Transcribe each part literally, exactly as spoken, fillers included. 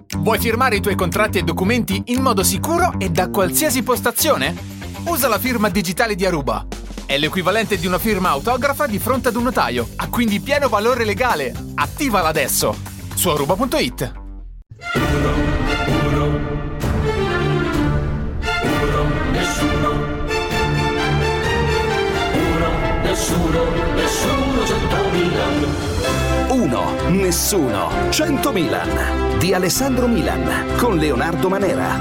Vuoi firmare i tuoi contratti e documenti in modo sicuro e da qualsiasi postazione? Usa la firma digitale di Aruba. È l'equivalente di una firma autografa di fronte ad un notaio. Ha quindi pieno valore legale. Attivala adesso su aruba punto it. Uno, uno, uno, nessuno. Uno, nessuno, nessuno, cento Milan. Uno, nessuno, cento Milan di Alessandro Milan con Leonardo Manera.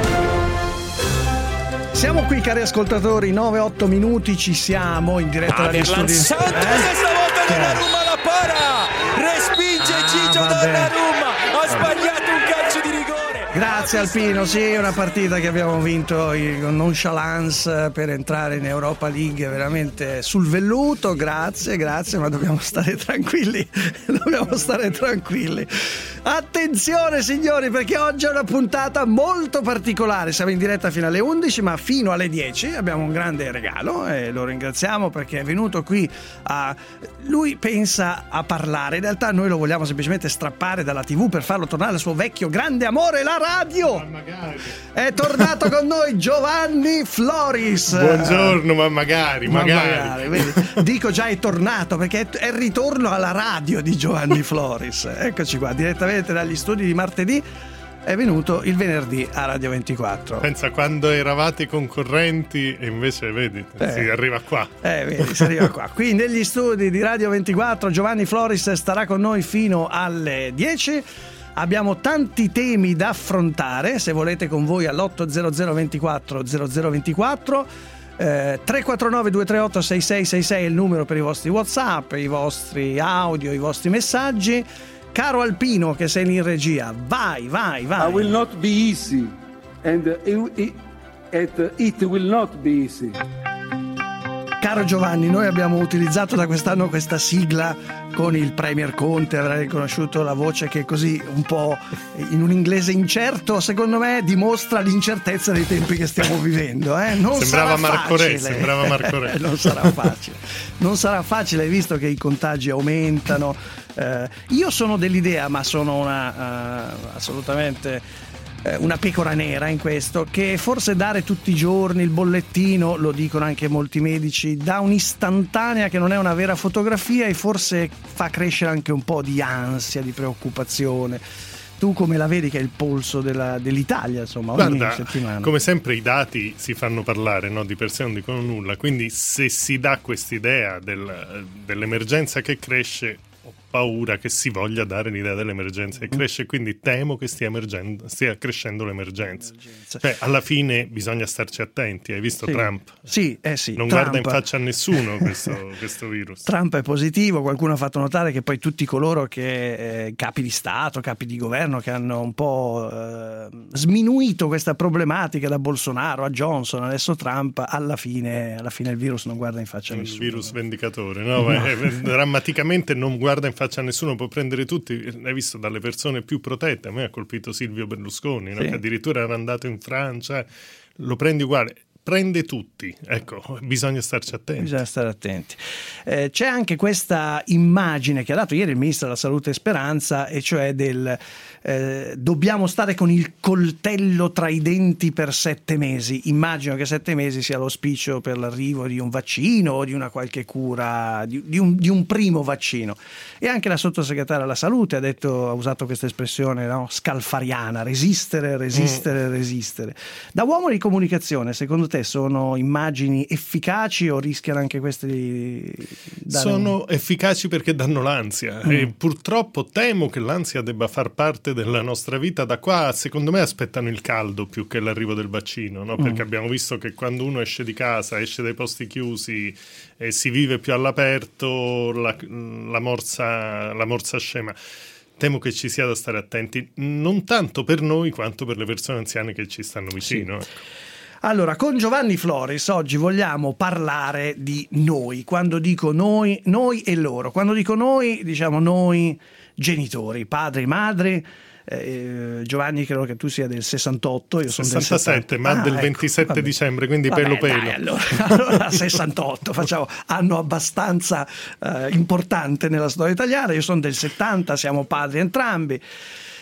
Siamo qui, cari ascoltatori, nove otto minuti, ci siamo in diretta dagli studi. Santo, eh? questa volta Donnarumma la para, respinge Ah, Gigio vabbè. Donnarumma, ha sbagliato un calcio di rigore. Grazie Alpino, sì, è una partita che abbiamo vinto con nonchalance per entrare in Europa League, veramente sul velluto, grazie, grazie, ma dobbiamo stare tranquilli, dobbiamo stare tranquilli. Attenzione signori, perché oggi è una puntata molto particolare, siamo in diretta fino alle undici, ma fino alle dieci abbiamo un grande regalo e lo ringraziamo perché è venuto qui a... lui pensa a parlare, in realtà noi lo vogliamo semplicemente strappare dalla tivù per farlo tornare al suo vecchio grande amore, la radio. Ma magari. È tornato con noi Giovanni Floris. Buongiorno, ma magari, Ma magari. magari, vedi? Dico già è tornato perché è il ritorno alla radio di Giovanni Floris. Eccoci qua, direttamente dagli studi di martedì. È venuto il venerdì a Radio ventiquattro. Pensa quando eravate concorrenti e invece vedi, Eh. si arriva qua. Eh, vedi, si arriva qua. Qui negli studi di Radio ventiquattro Giovanni Floris starà con noi fino alle dieci. Abbiamo tanti temi da affrontare, se volete con voi all'otto zero zero ventiquattro zero zero ventiquattro. Eh, tre quattro nove due tre otto sei sei sei sei è il numero per i vostri WhatsApp, i vostri audio, i vostri messaggi. Caro Alpino che sei in regia, vai, vai, vai. I will not be easy and it, it, it, it will not be easy. Caro Giovanni, noi abbiamo utilizzato da quest'anno questa sigla con il Premier Conte, avrai riconosciuto la voce che così un po' in un inglese incerto, secondo me dimostra l'incertezza dei tempi che stiamo vivendo. Eh? Non Sembrava sarà Marco Re, facile. sembrava Marco Re. Non sarà facile, non sarà facile, hai visto che i contagi aumentano. Eh, io sono dell'idea, ma sono una uh, assolutamente... una pecora nera in questo, che forse dare tutti i giorni il bollettino, lo dicono anche molti medici, dà un'istantanea che non è una vera fotografia e forse fa crescere anche un po' di ansia, di preoccupazione. Tu come la vedi che è il polso della, dell'Italia, insomma, ogni Guarda, settimana? come sempre i dati si fanno parlare, no? Di per sé non dicono nulla, quindi se si dà quest'idea del, dell'emergenza che cresce, ho paura che si voglia dare l'idea dell'emergenza che cresce, quindi temo che stia, emergendo, stia crescendo l'emergenza. Cioè, alla fine bisogna starci attenti, hai visto Sì. Trump? Sì, eh sì. Non Trump. guarda in faccia a nessuno questo, questo virus. Trump è positivo, qualcuno ha fatto notare che poi tutti coloro che eh, capi di Stato, capi di governo che hanno un po' eh, sminuito questa problematica da Bolsonaro a Johnson, adesso Trump, alla fine, alla fine il virus non guarda in faccia a Il nessuno. virus vendicatore, no? No. Eh, drammaticamente non guarda in faccia a nessuno, può prendere tutti. Hai visto, dalle persone più protette. A me ha colpito Silvio Berlusconi, no? Sì. Che addirittura era andato in Francia, lo prendi uguale. Prende tutti, ecco, bisogna starci attenti. Bisogna stare attenti. Eh, c'è anche questa immagine che ha dato ieri il ministro della Salute Speranza, e cioè del eh, dobbiamo stare con il coltello tra i denti per sette mesi. Immagino che sette mesi sia l'auspicio per l'arrivo di un vaccino o di una qualche cura, di, di, un, di un primo vaccino. E anche la sottosegretaria alla Salute ha detto, ha usato questa espressione, no? Scalfariana, resistere, resistere, mm. resistere. Da uomo di comunicazione, secondo te sono immagini efficaci o rischiano anche queste di dare sono un... efficaci perché danno l'ansia mm. e purtroppo temo che l'ansia debba far parte della nostra vita. Da qua secondo me aspettano il caldo più che l'arrivo del vaccino, no? Perché mm. abbiamo visto che quando uno esce di casa, esce dai posti chiusi e si vive più all'aperto, la, la morsa la morsa scema. Temo che ci sia da stare attenti, non tanto per noi quanto per le persone anziane che ci stanno vicino. Sì. Allora, con Giovanni Floris oggi vogliamo parlare di noi. Quando dico noi, noi e loro. Quando dico noi, diciamo noi genitori, padri, madri. Eh, Giovanni, credo che tu sia del sessantotto, io sono del sessantasette, ma ah, del ecco, ventisette vabbè. dicembre, quindi Vabbè, pelo pelo. dai, allora, allora sessantotto, facciamo anno abbastanza eh, importante nella storia italiana. Io sono del settanta, siamo padri entrambi.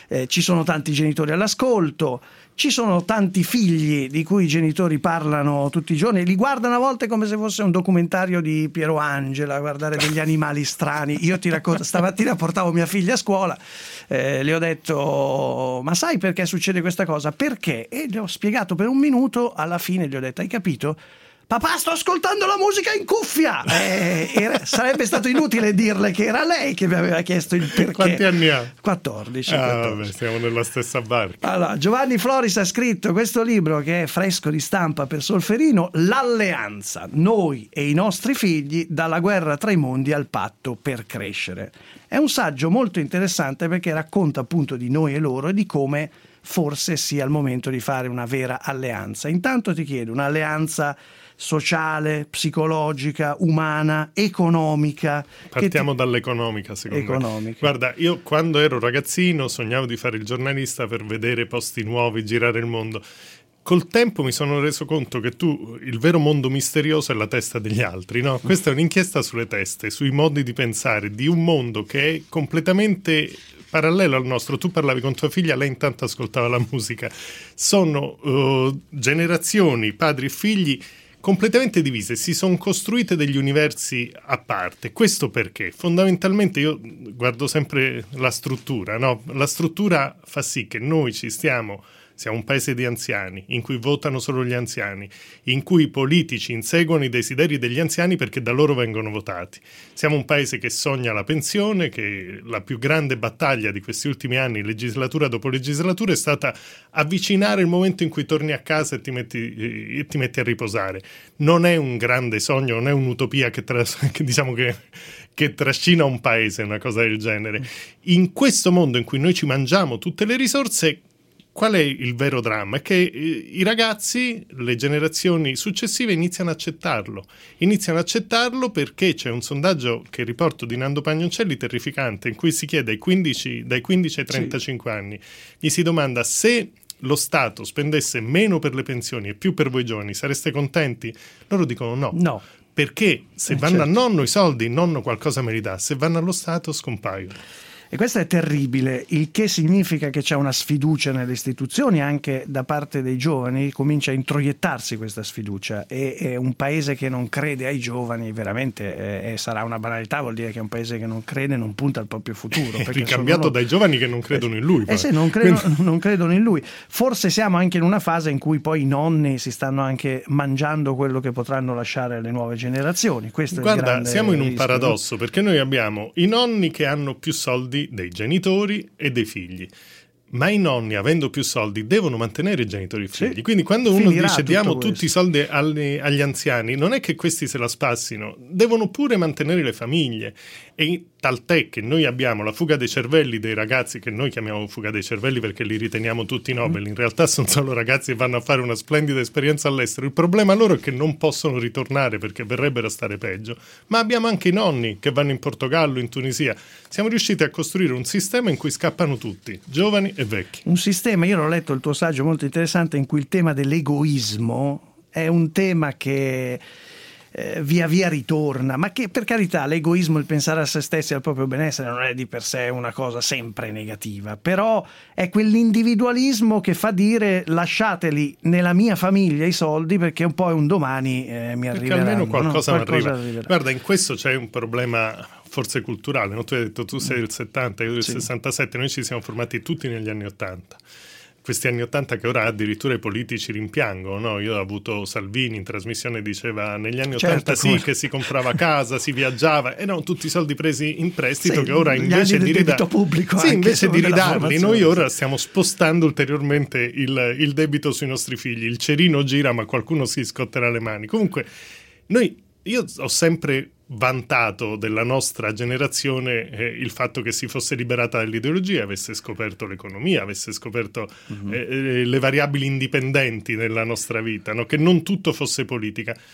eh, ci sono tanti genitori all'ascolto, ci sono tanti figli di cui i genitori parlano tutti i giorni, li guardano a volte come se fosse un documentario di Piero Angela, guardare degli animali strani. Io ti racconto, stamattina portavo mia figlia a scuola, eh, le ho detto ma sai perché succede questa cosa? Perché? E le ho spiegato per un minuto, alla fine gli ho detto hai capito? Papà, sto ascoltando la musica in cuffia! Eh, era, sarebbe stato inutile dirle che era lei che mi aveva chiesto il perché. Quanti anni ha? quattordici. Ah, quattordici. vabbè, siamo nella stessa barca. Allora, Giovanni Floris ha scritto questo libro che è fresco di stampa per Solferino, L'alleanza, noi e i nostri figli, dalla guerra tra i mondi al patto per crescere. È un saggio molto interessante perché racconta appunto di noi e loro e di come forse sia il momento di fare una vera alleanza. Intanto ti chiedo, un'alleanza sociale, psicologica, umana, economica. Partiamo ti... dall'economica, secondo economica. me. Guarda, io quando ero ragazzino sognavo di fare il giornalista per vedere posti nuovi, girare il mondo. Col tempo mi sono reso conto che tu, il vero mondo misterioso è la testa degli altri, no? Questa è un'inchiesta sulle teste, sui modi di pensare di un mondo che è completamente parallelo al nostro. Tu parlavi con tua figlia, lei intanto ascoltava la musica. Sono uh, generazioni, padri e figli completamente divise, si sono costruite degli universi a parte. Questo perché fondamentalmente io guardo sempre la struttura, no? La struttura fa sì che noi ci stiamo siamo un paese di anziani, in cui votano solo gli anziani, in cui i politici inseguono i desideri degli anziani perché da loro vengono votati. Siamo un paese che sogna la pensione, che la più grande battaglia di questi ultimi anni, legislatura dopo legislatura, è stata avvicinare il momento in cui torni a casa e ti metti, e ti metti a riposare. Non è un grande sogno, non è un'utopia che, tra, che diciamo che... che trascina un paese, una cosa del genere. In questo mondo in cui noi ci mangiamo tutte le risorse, qual è il vero dramma? È che i ragazzi, le generazioni successive iniziano a accettarlo. Iniziano a accettarlo perché c'è un sondaggio che riporto di Nando Pagnoncelli terrificante, in cui si chiede ai quindici, dai quindici ai trentacinque sì. anni, gli si domanda se lo Stato spendesse meno per le pensioni e più per voi giovani, sareste contenti? Loro dicono no. No. Perché se eh, vanno certo. a nonno i soldi, nonno qualcosa me li dà, se vanno allo Stato scompaiono. E questo è terribile, il che significa che c'è una sfiducia nelle istituzioni anche da parte dei giovani, comincia a introiettarsi questa sfiducia e, e un paese che non crede ai giovani veramente eh, sarà una banalità, vuol dire che è un paese che non crede, non punta al proprio futuro. È ricambiato loro... dai giovani che non credono in lui. Eh sì, non, credo, Quindi... non credono in lui. Forse siamo anche in una fase in cui poi i nonni si stanno anche mangiando quello che potranno lasciare alle nuove generazioni. Questo Guarda, è il grande siamo in un rischio, paradosso, no? Perché noi abbiamo i nonni che hanno più soldi dei genitori e dei figli, ma i nonni, avendo più soldi, devono mantenere i genitori e i figli. Sì. Quindi quando uno Finirà dice diamo questo. tutti i soldi agli, agli anziani, non è che questi se la spassino, devono pure mantenere le famiglie. E tant'è che noi abbiamo la fuga dei cervelli dei ragazzi, che noi chiamiamo fuga dei cervelli perché li riteniamo tutti Nobel, in realtà sono solo ragazzi che vanno a fare una splendida esperienza all'estero. Il problema loro è che non possono ritornare perché verrebbero a stare peggio, ma abbiamo anche i nonni che vanno in Portogallo, in Tunisia. Siamo riusciti a costruire un sistema in cui scappano tutti, giovani e vecchi. Un sistema, io l'ho letto il tuo saggio molto interessante, in cui il tema dell'egoismo è un tema che eh, via via ritorna, ma che per carità l'egoismo, il pensare a se stessi e al proprio benessere non è di per sé una cosa sempre negativa, però è quell'individualismo che fa dire lasciateli nella mia famiglia i soldi perché un po' è un domani eh, mi perché arriveranno. Almeno qualcosa, no? mi qualcosa arriva. arriverà. Guarda, in questo c'è un problema forse culturale, no? Tu hai detto tu sei del settanta, io del sì. sessantasette, noi ci siamo formati tutti negli anni ottanta. Questi anni ottanta che ora addirittura i politici rimpiangono, no? Io ho avuto Salvini in trasmissione, diceva negli anni ottanta certo, sì come... che si comprava casa, si viaggiava, e erano tutti i soldi presi in prestito, sì, che ora invece di, rida... pubblico sì, invece di ridarli noi ora sì. stiamo spostando ulteriormente il, il debito sui nostri figli. Il cerino gira ma qualcuno si scotterà le mani. Comunque noi, io ho sempre vantato della nostra generazione eh, il fatto che si fosse liberata dall'ideologia, avesse scoperto l'economia, avesse scoperto uh-huh. eh, le variabili indipendenti nella nostra vita, no? Che non tutto fosse politica.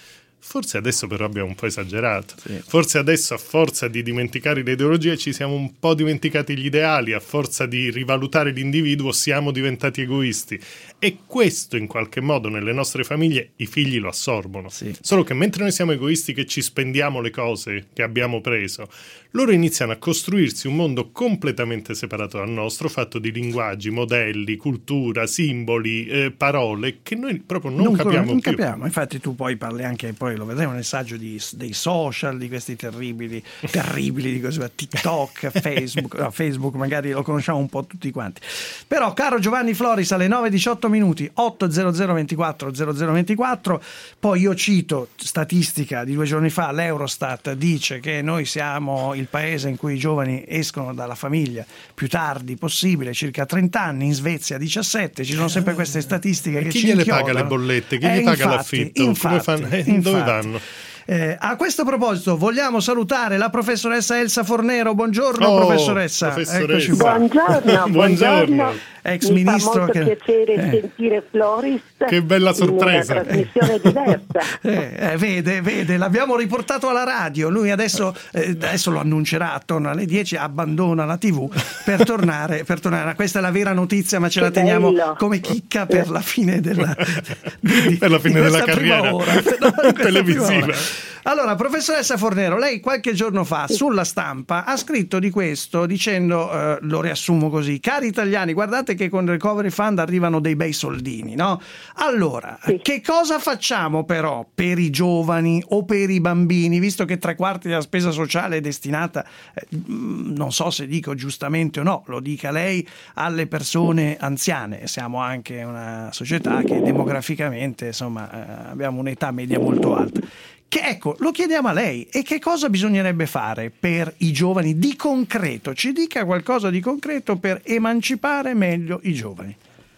Forse adesso però abbiamo un po' esagerato, Sì. forse adesso a forza di dimenticare le ideologie ci siamo un po' dimenticati gli ideali, a forza di rivalutare l'individuo siamo diventati egoisti, e questo in qualche modo nelle nostre famiglie i figli lo assorbono. Sì. Solo che mentre noi siamo egoisti che ci spendiamo le cose che abbiamo preso, loro iniziano a costruirsi un mondo completamente separato dal nostro, fatto di linguaggi, modelli, cultura, simboli, eh, parole che noi proprio non, non capiamo non più. capiamo. Infatti tu poi parli anche, poi lo vedremo nel saggio, di, dei social, di questi terribili, terribili di così, TikTok, Facebook, no, Facebook magari lo conosciamo un po' tutti quanti. Però caro Giovanni Floris, alle nove e diciotto minuti, otto zero zero ventiquattro zero zero ventiquattro, poi io cito statistica di due giorni fa, l'Eurostat dice che noi siamo il paese in cui i giovani escono dalla famiglia più tardi possibile, circa trenta anni, in Svezia diciassette, ci sono sempre queste statistiche che chi ci gliele inchiodano. paga le bollette? Chi Eh, gli paga infatti, l'affitto? infatti, Come fanno? Eh, dove infatti. vanno? Eh, a questo proposito vogliamo salutare la professoressa Elsa Fornero. Buongiorno Oh, professoressa. professoressa. Eccoci qua. Buongiorno, buongiorno. Ex Mi ministro fa molto che- piacere eh. sentire Floris. Che bella sorpresa. In una trasmissione diversa. Eh, eh, vede, vede, l'abbiamo riportato alla radio. Lui adesso, eh, adesso lo annuncerà attorno alle dieci, abbandona la tivù per tornare, per tornare. Questa è la vera notizia, ma ce Che la teniamo bello. come chicca per la fine della, di- di- Per la fine di della questa prima carriera ora, per- no, di questa televisiva. prima ora. Allora, professoressa Fornero, lei qualche giorno fa sulla Stampa ha scritto di questo dicendo, eh, lo riassumo così: cari italiani, guardate che con il Recovery Fund arrivano dei bei soldini, no? Allora, Sì. che cosa facciamo però per i giovani o per i bambini, visto che tre quarti della spesa sociale è destinata, eh, non so se dico giustamente o no, lo dica lei, alle persone anziane. Siamo anche una società che demograficamente, insomma, eh, abbiamo un'età media molto alta. Che ecco, lo chiediamo a lei, e che cosa bisognerebbe fare per i giovani di concreto? Ci dica qualcosa di concreto per emancipare meglio i giovani.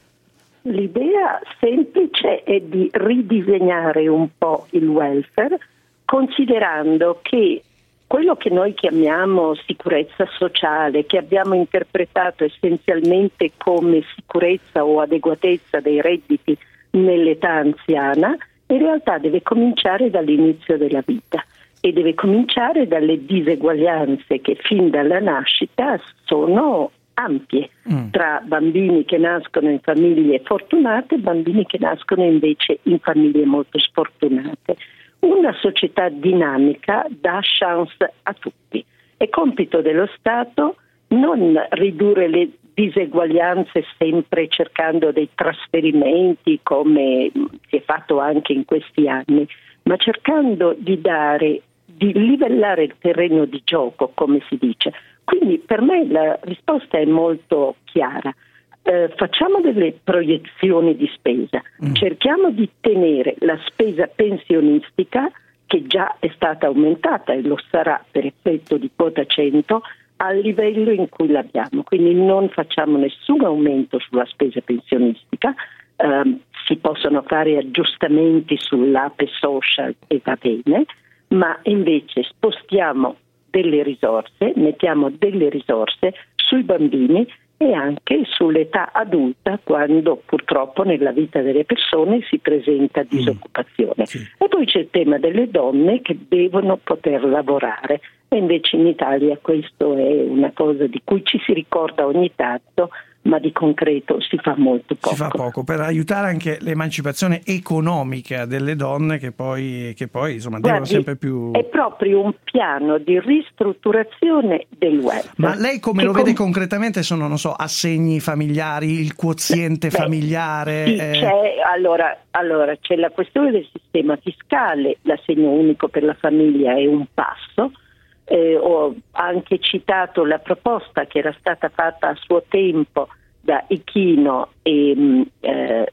L'idea semplice è di ridisegnare un po' il welfare, considerando che quello che noi chiamiamo sicurezza sociale, che abbiamo interpretato essenzialmente come sicurezza o adeguatezza dei redditi nell'età anziana, in realtà deve cominciare dall'inizio della vita e deve cominciare dalle diseguaglianze che fin dalla nascita sono ampie Mm. tra bambini che nascono in famiglie fortunate e bambini che nascono invece in famiglie molto sfortunate. Una società dinamica dà chance a tutti. È compito dello Stato non ridurre le diseguaglianze sempre cercando dei trasferimenti come si è fatto anche in questi anni, ma cercando di dare, di livellare il terreno di gioco, come si dice. Quindi per me la risposta è molto chiara. Eh, facciamo delle proiezioni di spesa, mm. cerchiamo di tenere la spesa pensionistica, che già è stata aumentata e lo sarà per effetto di quota cento, al livello in cui l'abbiamo. Quindi non facciamo nessun aumento sulla spesa pensionistica, eh, si possono fare aggiustamenti sull'A P E social e va bene, ma invece spostiamo delle risorse, mettiamo delle risorse sui bambini e anche sull'età adulta, quando purtroppo nella vita delle persone si presenta disoccupazione. Sì. E poi c'è il tema delle donne che devono poter lavorare, e invece in Italia questo è una cosa di cui ci si ricorda ogni tanto, ma di concreto si fa molto poco. Si fa poco per aiutare anche l'emancipazione economica delle donne, che poi, che poi insomma devono Guardi, sempre più... è proprio un piano di ristrutturazione del welfare. Ma lei come che lo vede com- concretamente? Sono, non so, assegni familiari, il quoziente Beh, familiare? Sì, eh, c'è, allora, allora c'è la questione del sistema fiscale, l'assegno unico per la famiglia è un passo. Eh, ho anche citato la proposta che era stata fatta a suo tempo da Ichino e eh,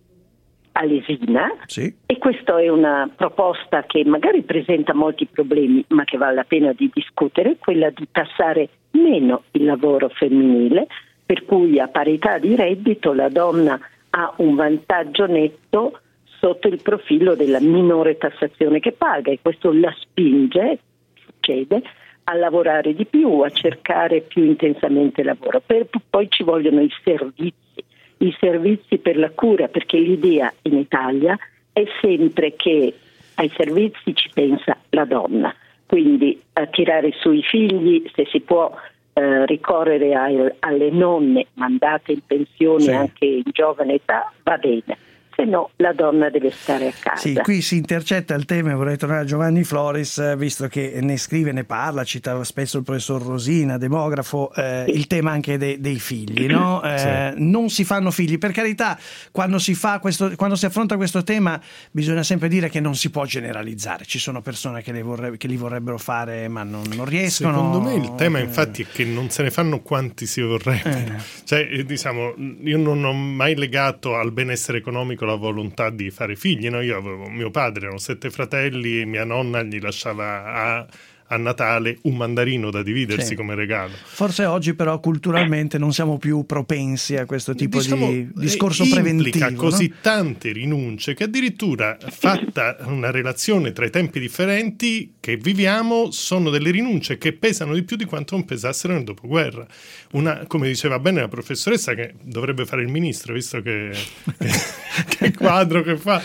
Alesina, sì. e questa è una proposta che magari presenta molti problemi, ma che vale la pena di discutere, quella di tassare meno il lavoro femminile, per cui a parità di reddito la donna ha un vantaggio netto sotto il profilo della minore tassazione che paga, e questo la spinge, succede, a lavorare di più, a cercare più intensamente lavoro. Per, poi ci vogliono i servizi, i servizi per la cura, perché l'idea in Italia è sempre che ai servizi ci pensa la donna. Quindi a tirare su i figli, se si può eh, ricorrere ai, alle nonne mandate in pensione sì. anche in giovane età, va bene. Se no la donna deve stare a casa. Sì, qui si intercetta il tema, vorrei tornare a Giovanni Floris, visto che ne scrive, ne parla, citava spesso il professor Rosina, demografo, eh, il tema anche de, dei figli, no? Eh, sì. Non si fanno figli, per carità, quando si fa questo, quando si affronta questo tema bisogna sempre dire che non si può generalizzare, ci sono persone che, le vorreb- che li vorrebbero fare ma non, non riescono. Secondo me il tema infatti è che non se ne fanno quanti si vorrebbe, eh. cioè diciamo, io non ho mai legato al benessere economico la volontà di fare figli, no? Io avevo mio padre, erano sette fratelli e mia nonna gli lasciava a, a Natale un mandarino da dividersi sì. come regalo. Forse oggi però culturalmente non siamo più propensi a questo tipo diciamo, di discorso implica preventivo. Implica così no? tante rinunce che addirittura fatta una relazione tra i tempi differenti che viviamo sono delle rinunce che pesano di più di quanto non pesassero nel dopoguerra. Una, come diceva bene la professoressa, che dovrebbe fare il ministro, visto che, che, che quadro che fa.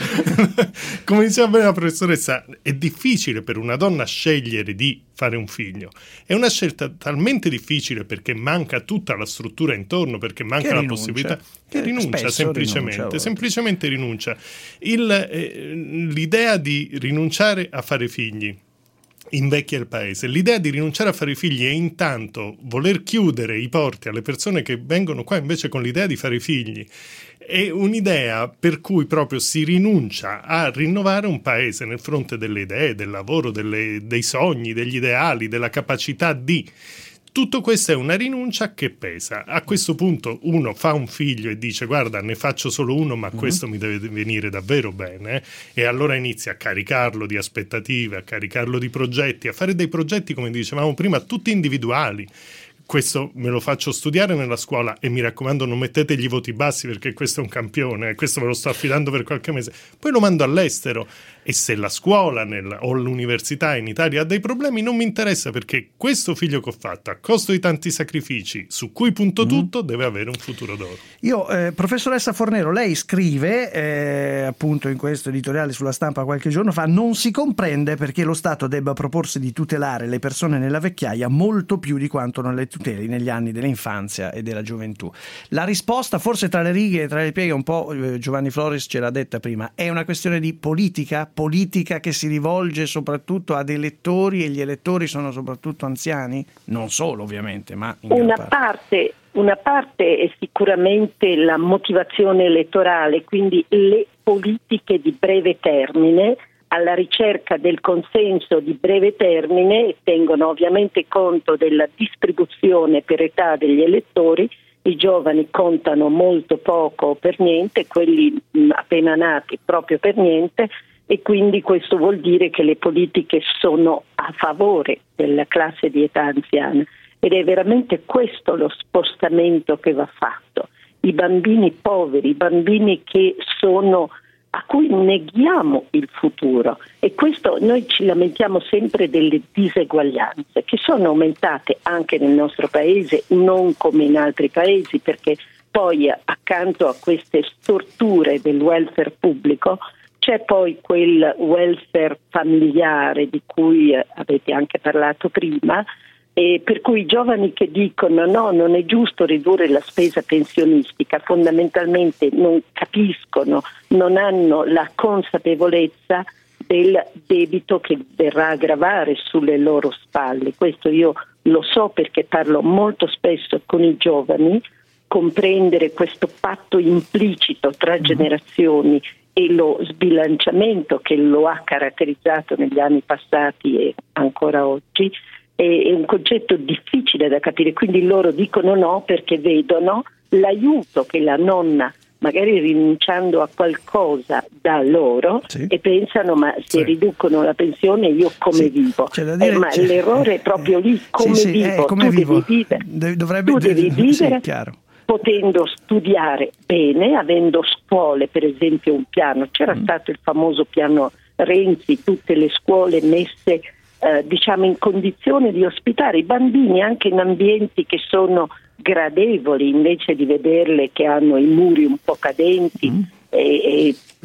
Come diceva bene la professoressa, è difficile per una donna scegliere di fare un figlio. È una scelta talmente difficile perché manca tutta la struttura intorno, perché manca la possibilità che rinuncia semplicemente, rinuncia, semplicemente rinuncia. Il, eh, l'idea di rinunciare a fare figli invecchia il paese. L'idea di rinunciare a fare figli e intanto voler chiudere i porti alle persone che vengono qua invece con l'idea di fare figli è un'idea per cui proprio si rinuncia a rinnovare un paese nel fronte delle idee, del lavoro, delle, dei sogni, degli ideali, della capacità di... Tutto questo è una rinuncia che pesa. A questo punto uno fa un figlio e dice guarda ne faccio solo uno ma uh-huh. questo mi deve venire davvero bene, e allora inizia a caricarlo di aspettative, a caricarlo di progetti, a fare dei progetti come dicevamo prima tutti individuali. Questo me lo faccio studiare nella scuola e mi raccomando non mettetegli i voti bassi perché questo è un campione, questo me lo sto affidando per qualche mese, poi lo mando all'estero e se la scuola nel, o l'università in Italia ha dei problemi non mi interessa perché questo figlio che ho fatto a costo di tanti sacrifici su cui punto mm. tutto deve avere un futuro d'oro. Io, eh, professoressa Fornero, lei scrive eh, appunto in questo editoriale sulla Stampa qualche giorno fa: non si comprende perché lo Stato debba proporsi di tutelare le persone nella vecchiaia molto più di quanto non le tuteli negli anni dell'infanzia e della gioventù. La risposta, forse tra le righe e tra le pieghe, un po' eh, Giovanni Floris ce l'ha detta prima, è una questione di politica, politica che si rivolge soprattutto ad elettori e gli elettori sono soprattutto anziani? Non solo ovviamente, ma in una gran parte. parte. Una parte è sicuramente la motivazione elettorale, quindi le politiche di breve termine alla ricerca del consenso di breve termine tengono ovviamente conto della distribuzione per età degli elettori. I giovani contano molto poco o per niente, quelli appena nati proprio per niente, e quindi questo vuol dire che le politiche sono a favore della classe di età anziana. Ed è veramente questo lo spostamento che va fatto. I bambini poveri, i bambini che sono a cui neghiamo il futuro, e questo noi ci lamentiamo sempre delle diseguaglianze che sono aumentate anche nel nostro paese, non come in altri paesi, perché poi accanto a queste storture del welfare pubblico c'è poi quel welfare familiare di cui avete anche parlato prima, e per cui i giovani che dicono no, non è giusto ridurre la spesa pensionistica, fondamentalmente non capiscono, non hanno la consapevolezza del debito che verrà a gravare sulle loro spalle. Questo io lo so perché parlo molto spesso con i giovani. Comprendere questo patto implicito tra generazioni e lo sbilanciamento che lo ha caratterizzato negli anni passati e ancora oggi è un concetto difficile da capire, quindi loro dicono no perché vedono l'aiuto che la nonna, magari rinunciando a qualcosa, dà loro, sì. e pensano ma se sì. riducono la pensione io come sì. vivo? Dire, eh, ma l'errore è proprio lì, come sì, vivo? Sì, eh, come tu vivo. devi vivere, Dovrebbe, tu devi vivere sì, potendo studiare bene, avendo scuole, per esempio un piano, c'era mm. stato il famoso piano Renzi, tutte le scuole messe Eh, diciamo in condizione di ospitare i bambini anche in ambienti che sono gradevoli, invece di vederle che hanno i muri un po' cadenti mm. e, e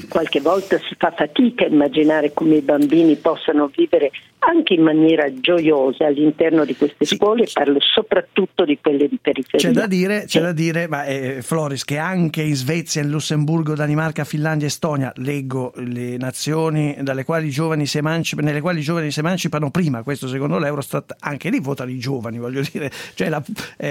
qualche volta si fa fatica a immaginare come i bambini possano vivere anche in maniera gioiosa all'interno di queste sì. scuole, parlo soprattutto di quelle di periferia. C'è da dire, c'è sì. da dire ma eh, Floris, che anche in Svezia, in Lussemburgo, Danimarca, Finlandia, Estonia, leggo le nazioni dalle quali i giovani si emancipano, nelle quali i giovani si emancipano prima, questo secondo l'Eurostat, anche lì votano i giovani, voglio dire, cioè la,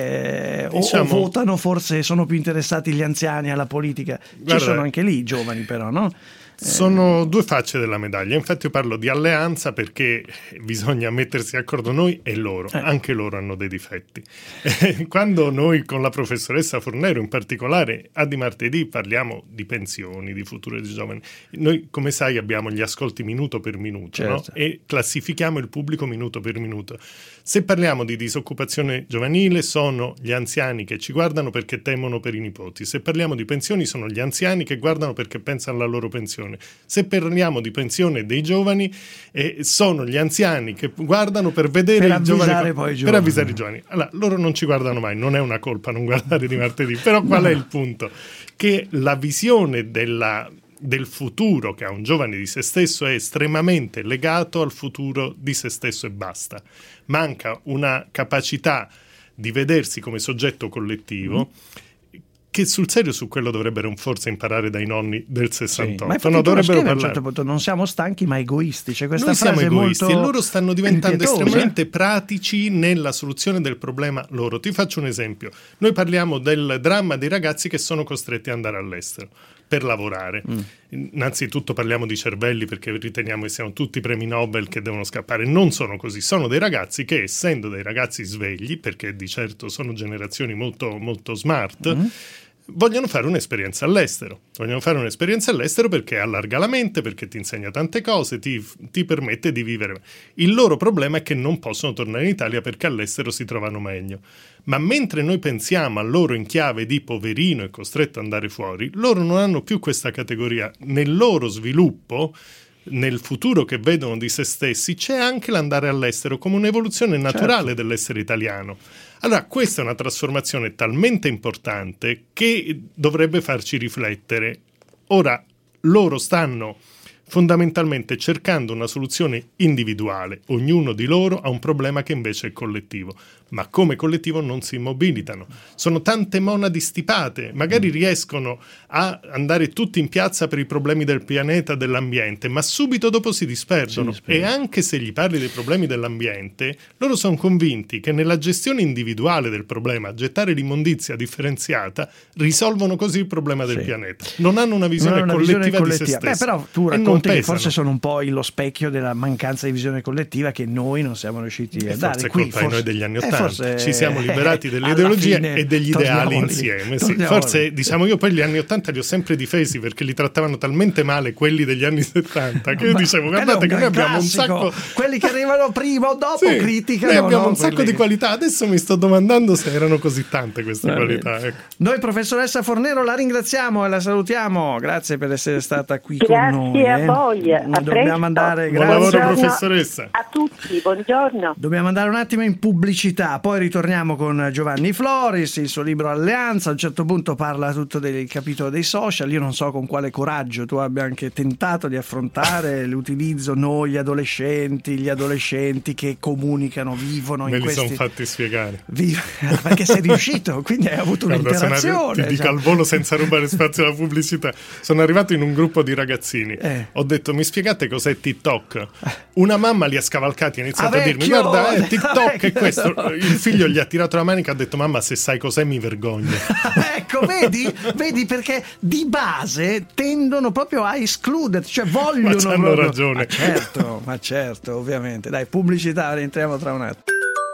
eh, diciamo, o, o votano, forse sono più interessati gli anziani alla politica. Guarda, ci sono anche lì i giovani però, no? Sono due facce della medaglia. Infatti io parlo di alleanza perché bisogna mettersi d'accordo noi e loro, eh. anche loro hanno dei difetti. Quando noi con la professoressa Fornero in particolare a Di Martedì parliamo di pensioni, di futuro dei giovani, noi come sai abbiamo gli ascolti minuto per minuto, certo. no? E classifichiamo il pubblico minuto per minuto. Se parliamo di disoccupazione giovanile sono gli anziani che ci guardano perché temono per i nipoti, se parliamo di pensioni sono gli anziani che guardano perché pensano alla loro pensione. Se parliamo di pensione dei giovani, eh, sono gli anziani che guardano per vedere per i giovani, poi i giovani, per avvisare i giovani. Allora, loro non ci guardano mai, non è una colpa non guardare Di Martedì, però qual è il punto? Che la visione della, del futuro che ha un giovane di se stesso è estremamente legato al futuro di se stesso e basta. Manca una capacità di vedersi come soggetto collettivo, mm. che sul serio su quello dovrebbero forse imparare dai nonni del sessantotto. Sì, ma no, dovrebbero parlare. A un certo punto non siamo stanchi ma egoisti. C'è questa Noi siamo frase egoisti molto e loro stanno diventando impietosa. estremamente pratici nella soluzione del problema loro. Ti faccio un esempio. Noi parliamo del dramma dei ragazzi che sono costretti ad andare all'estero per lavorare. Mm. Innanzitutto parliamo di cervelli perché riteniamo che siano tutti premi Nobel che devono scappare. Non sono così, sono dei ragazzi che, essendo dei ragazzi svegli, perché di certo sono generazioni molto, molto smart, mm. vogliono fare un'esperienza all'estero. Vogliono fare un'esperienza all'estero perché allarga la mente, perché ti insegna tante cose, ti, ti permette di vivere. Il loro problema è che non possono tornare in Italia perché all'estero si trovano meglio. Ma mentre noi pensiamo a loro in chiave di poverino e costretto ad andare fuori, loro non hanno più questa categoria. Nel loro sviluppo, nel futuro che vedono di se stessi, c'è anche l'andare all'estero come un'evoluzione naturale certo. dell'essere italiano. Allora, questa è una trasformazione talmente importante che dovrebbe farci riflettere. Ora, loro stanno fondamentalmente cercando una soluzione individuale. Ognuno di loro ha un problema che invece è collettivo. Ma come collettivo non si mobilitano. Sono tante monadi stipate, magari riescono a andare tutti in piazza per i problemi del pianeta, dell'ambiente, ma subito dopo si disperdono. Si e anche se gli parli dei problemi dell'ambiente, loro sono convinti che nella gestione individuale del problema, gettare l'immondizia differenziata, risolvono così il problema del sì. pianeta. Non hanno una visione una collettiva, visione collettiva di se stessi. Beh, però tu racconti che forse sono un po' lo specchio della mancanza di visione collettiva che noi non siamo riusciti a e dare. Forse è qui, colpa forse... di noi degli anni Ottanta. Eh, Forse, ci siamo liberati delle ideologie e degli ideali insieme. Sì, forse diciamo io poi gli anni Ottanta li ho sempre difesi perché li trattavano talmente male quelli degli anni settanta che io dicevo guardate che noi abbiamo un sacco quelli che arrivano prima o dopo sì, criticano. Noi abbiamo no, un sacco quelli... di qualità. Adesso mi sto domandando se erano così tante queste Va qualità. Ecco. Noi professoressa Fornero la ringraziamo e la salutiamo. Grazie per essere stata qui Grazie con noi. Grazie a eh. voi. A Dobbiamo presto. andare. Buon Grazie. lavoro professoressa. A tutti, buongiorno. Dobbiamo andare un attimo in pubblicità, poi ritorniamo con Giovanni Floris, il suo libro Alleanza. A un certo punto parla tutto del capitolo dei social. Io non so con quale coraggio tu abbia anche tentato di affrontare l'utilizzo noi gli adolescenti, gli adolescenti che comunicano, vivono Me in questi... Me li sono fatti spiegare. Viv... Perché sei riuscito, quindi hai avuto Guarda, un'interazione. Arri- ti dico cioè... al volo senza rubare spazio alla pubblicità. Sono arrivato in un gruppo di ragazzini. Eh. Ho detto, mi spiegate cos'è TikTok? Una mamma li ha scavalcati e ha iniziato a, a dirmi, guarda, eh, TikTok è questo. Il figlio gli ha tirato la manica e ha detto, mamma, se sai cos'è mi vergogno. Ecco, vedi? Vedi perché di base tendono proprio a escludere, cioè vogliono ma hanno proprio... ragione. Ma certo, ma certo, ovviamente. Dai, pubblicità, rientriamo tra un attimo.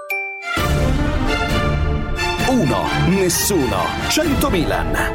Uno, nessuno, cento Milan.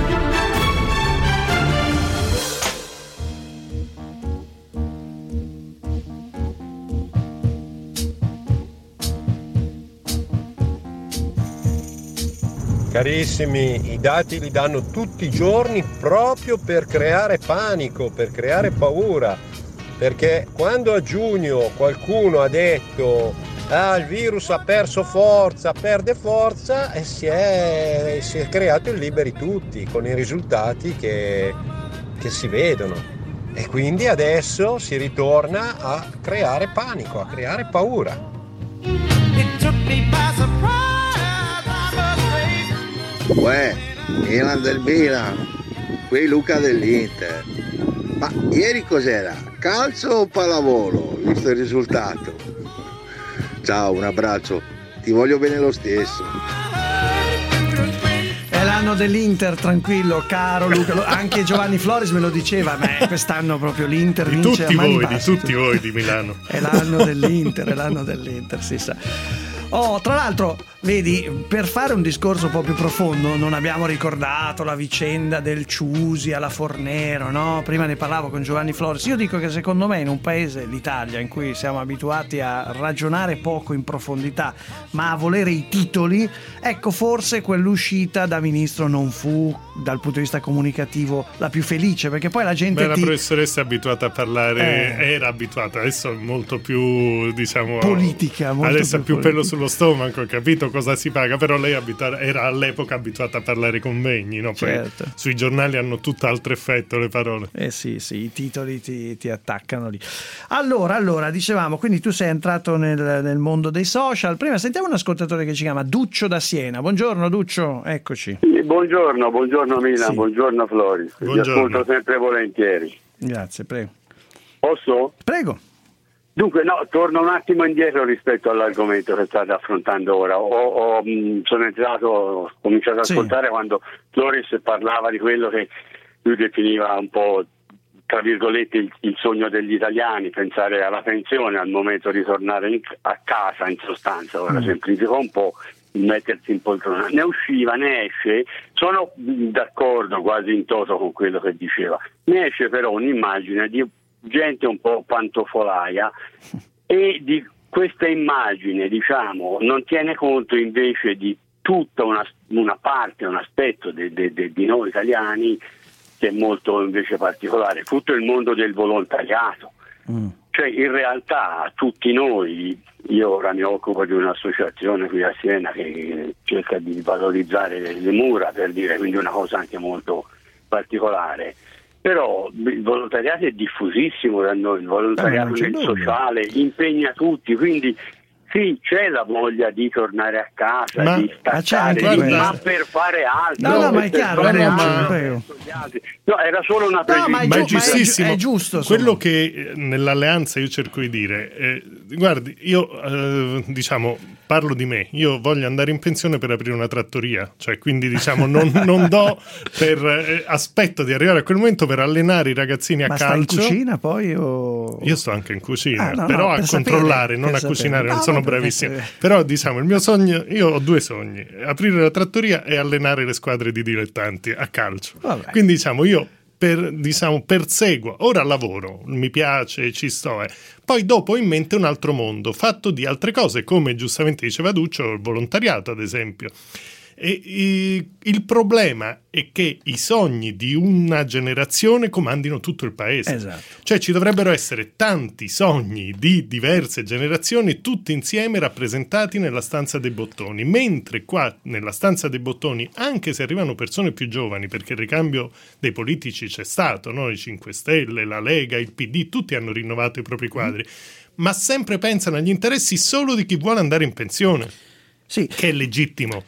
Carissimi, i dati li danno tutti i giorni proprio per creare panico, per creare paura, perché quando a giugno qualcuno ha detto ah, il virus ha perso forza, perde forza, e si è, si è creato il liberi tutti, con i risultati che che si vedono. E quindi adesso si ritorna a creare panico, a creare paura. Uè, Milan del Milan, qui Luca dell'Inter. Ma ieri cos'era? Calcio o pallavolo? Visto il risultato. Ciao, un abbraccio, ti voglio bene lo stesso. È l'anno dell'Inter, tranquillo, caro Luca. Anche Giovanni Flores me lo diceva, beh, quest'anno proprio l'Inter di vince tutti a mani voi, basse. di tutti voi di Milano. È l'anno dell'Inter, è l'anno dell'Inter, si sa. Oh, tra l'altro, vedi, per fare un discorso un po' più profondo, non abbiamo ricordato la vicenda del Ciusi alla Fornero, no? Prima ne parlavo con Giovanni Flores. Io dico che secondo me in un paese, l'Italia, in cui siamo abituati a ragionare poco in profondità, ma a volere i titoli, ecco, forse quell'uscita da ministro non fu, dal punto di vista comunicativo, la più felice, perché poi la gente Beh, ti... la professoressa è abituata a parlare, eh. era abituata, adesso è molto più, diciamo... politica, molto adesso più è più politica. pelo sullo stomaco, ho capito cosa si paga, però lei abitua- era all'epoca abituata a parlare convegni, no? Poi certo. Sui giornali hanno tutt'altro effetto le parole. Eh sì, sì, i titoli ti, ti attaccano lì. Allora, allora, dicevamo, quindi tu sei entrato nel, nel mondo dei social. Prima sentiamo un ascoltatore che ci chiama Duccio da Siena. Buongiorno Duccio, eccoci. Sì, buongiorno, buongiorno Milan, Sì. buongiorno Flori. Vi ascolto sempre volentieri. Grazie, prego. Posso? Prego. Dunque, no, torno un attimo indietro rispetto all'argomento che state affrontando ora. Ho, ho, mh, sono entrato, ho cominciato ad Sì. ascoltare quando Floris parlava di quello che lui definiva un po', tra virgolette, il, il sogno degli italiani, pensare alla pensione al momento di tornare in, a casa, in sostanza. Ora Mm. semplifico un po', il mettersi in poltrona. Ne usciva, ne esce, sono mh, d'accordo quasi in toto con quello che diceva, ne esce però un'immagine di gente un po' pantofolaia e di questa immagine, diciamo, non tiene conto invece di tutta una, una parte, un aspetto de, de, de, di noi italiani che è molto invece particolare, tutto il mondo del volontariato. Mm. Cioè in realtà tutti noi, io ora mi occupo di un'associazione qui a Siena che cerca di valorizzare le, le mura, per dire, quindi una cosa anche molto particolare. Però il volontariato è diffusissimo da noi, il volontariato Eh, nel sociale impegna tutti, quindi sì, c'è la voglia di tornare a casa, Ma- di ma c'è staccare, anche di- questo. ma per fare altro. No, no, ma è per chiaro, fare hai ragione, altro prego. verso gli altri. No, era solo una No, precisione. ma è Ma è giu- ma è giu- giustissimo. è giusto, insomma. Quello che eh, nell'alleanza io cerco di dire, eh, guardi, io eh, diciamo parlo di me, io voglio andare in pensione per aprire una trattoria, cioè quindi diciamo non, non do per eh, aspetto di arrivare a quel momento per allenare i ragazzini a Ma stai in calcio. cucina poi o... Io sto anche in cucina, Ah, no, però no, a per controllare, sapere, non per a sapere. cucinare, non No, sono no, per bravissimo. sapere. Però diciamo il mio sogno, io ho due sogni, aprire la trattoria e allenare le squadre di dilettanti a calcio. Vabbè. Quindi diciamo io per, diciamo, perseguo, ora lavoro, mi piace, ci sto, eh. Poi dopo ho in mente un altro mondo fatto di altre cose, come giustamente diceva Duccio, il volontariato ad esempio. E, e, il problema è che i sogni di una generazione comandino tutto il paese. Esatto. Cioè ci dovrebbero essere tanti sogni di diverse generazioni tutti insieme rappresentati nella stanza dei bottoni, mentre qua nella stanza dei bottoni, anche se arrivano persone più giovani, perché il ricambio dei politici c'è stato, no? I cinque Stelle, la Lega, il P D, tutti hanno rinnovato i propri quadri, ma sempre pensano agli interessi solo di chi vuole andare in pensione, Sì. che è legittimo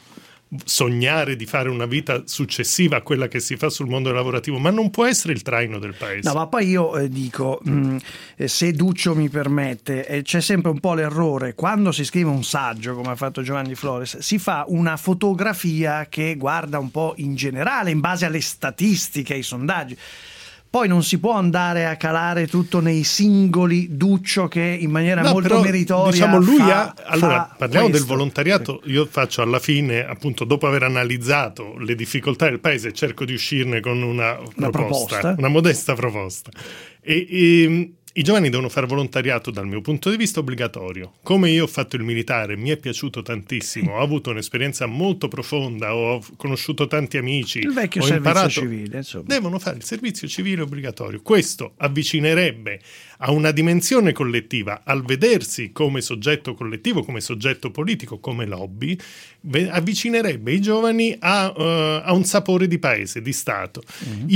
sognare di fare una vita successiva a quella che si fa sul mondo lavorativo, ma non può essere il traino del paese. No, ma poi io eh, dico, mh, eh, se Duccio mi permette, eh, c'è sempre un po' l'errore, quando si scrive un saggio, come ha fatto Giovanni Flores, si fa una fotografia che guarda un po' in generale, in base alle statistiche, ai sondaggi. Poi non si può andare a calare tutto nei singoli Duccio che in maniera No, molto però, meritoria diciamo lui fa, ha allora fa parliamo questo. del volontariato. Io faccio alla fine, appunto, dopo aver analizzato le difficoltà del paese, cerco di uscirne con una, Una proposta, proposta. una modesta proposta. E, e i giovani devono fare volontariato, dal mio punto di vista, obbligatorio. Come io ho fatto il militare, mi è piaciuto tantissimo, ho avuto un'esperienza molto profonda, ho conosciuto tanti amici, Il vecchio ho servizio imparato, civile, insomma. devono fare il servizio civile obbligatorio. Questo avvicinerebbe a una dimensione collettiva, al vedersi come soggetto collettivo, come soggetto politico, come lobby, ve- avvicinerebbe i giovani a, uh, a un sapore di paese, di Stato. Mm-hmm. Io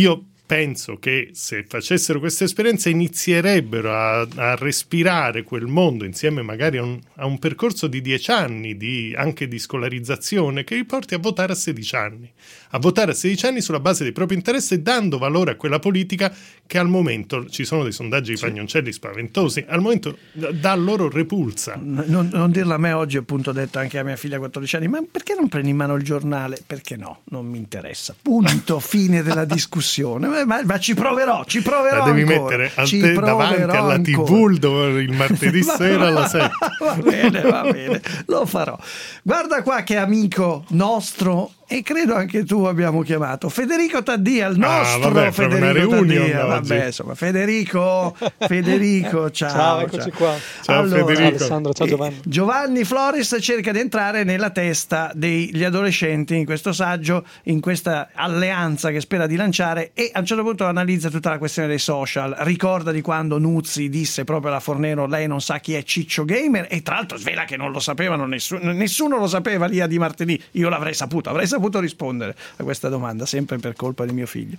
penso che se facessero questa esperienza inizierebbero a, a respirare quel mondo insieme magari a un, a un percorso di dieci anni di, anche di scolarizzazione che li porti a votare a sedici anni a votare a sedici anni sulla base dei propri interessi, dando valore a quella politica che al momento, ci sono dei sondaggi di sì. pagnoncelli spaventosi, al momento dà loro repulsa. Non, non dirlo a me, oggi appunto ho detto anche a mia figlia quattordici anni, ma perché non prendi in mano il giornale? Perché no, non mi interessa, punto, fine della discussione. Ma, ma ci proverò, ci proverò la devi ancora. mettere a te davanti alla ancora. tivù dove il martedì sera alle sette. Va bene, va bene, lo farò. Guarda qua che amico nostro, e credo anche tu abbiamo chiamato Federico Taddia, il nostro ah, vabbè, Federico Taddia. Vabbè, insomma, Federico, Federico, ciao. Ciao, eccoci qua. Ciao allora, Federico. Ciao Alessandro, ciao Giovanni. Eh, Giovanni Floris cerca di entrare nella testa degli adolescenti in questo saggio, in questa alleanza che spera di lanciare, e a un certo punto analizza tutta la questione dei social. Ricorda di quando Nuzzi disse proprio alla Fornero: lei non sa chi è Ciccio Gamer, e tra l'altro svela che non lo sapevano, nessuno, nessuno lo sapeva lì a Di Martedì. Io l'avrei saputo, avrei saputo rispondere a questa domanda, sempre per colpa di mio figlio.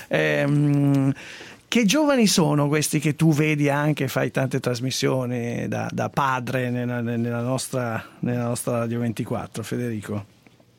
Ehm, che giovani sono questi che tu vedi, anche fai tante trasmissioni da, da padre nella, nella, nostra, nella nostra Radio ventiquattro, Federico?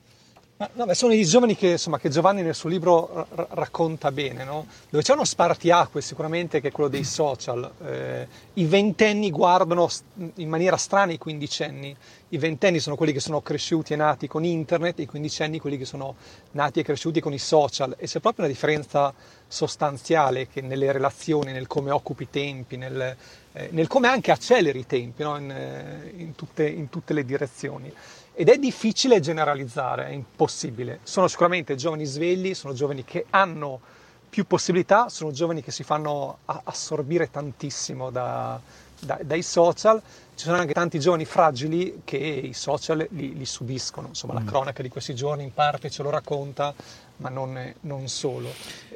Ma, no, beh, sono i giovani che, insomma, che Giovanni nel suo libro r- racconta bene, no? Dove c'è uno spartiacque sicuramente, che è quello dei social. Eh, I ventenni guardano in maniera strana i quindicenni. I ventenni sono quelli che sono cresciuti e nati con internet, e i quindicenni quelli che sono nati e cresciuti con i social. E c'è proprio una differenza sostanziale che nelle relazioni, nel come occupi i tempi, nel, eh, nel come anche acceleri i tempi, no? in, eh, in, tutte, in tutte le direzioni. Ed è difficile generalizzare, è impossibile. Sono sicuramente giovani svegli, sono giovani che hanno più possibilità, sono giovani che si fanno assorbire tantissimo da, da, dai social. Ci sono anche tanti giovani fragili che i social li, li subiscono. Insomma, mm. la cronaca di questi giorni in parte ce lo racconta, ma non, non solo.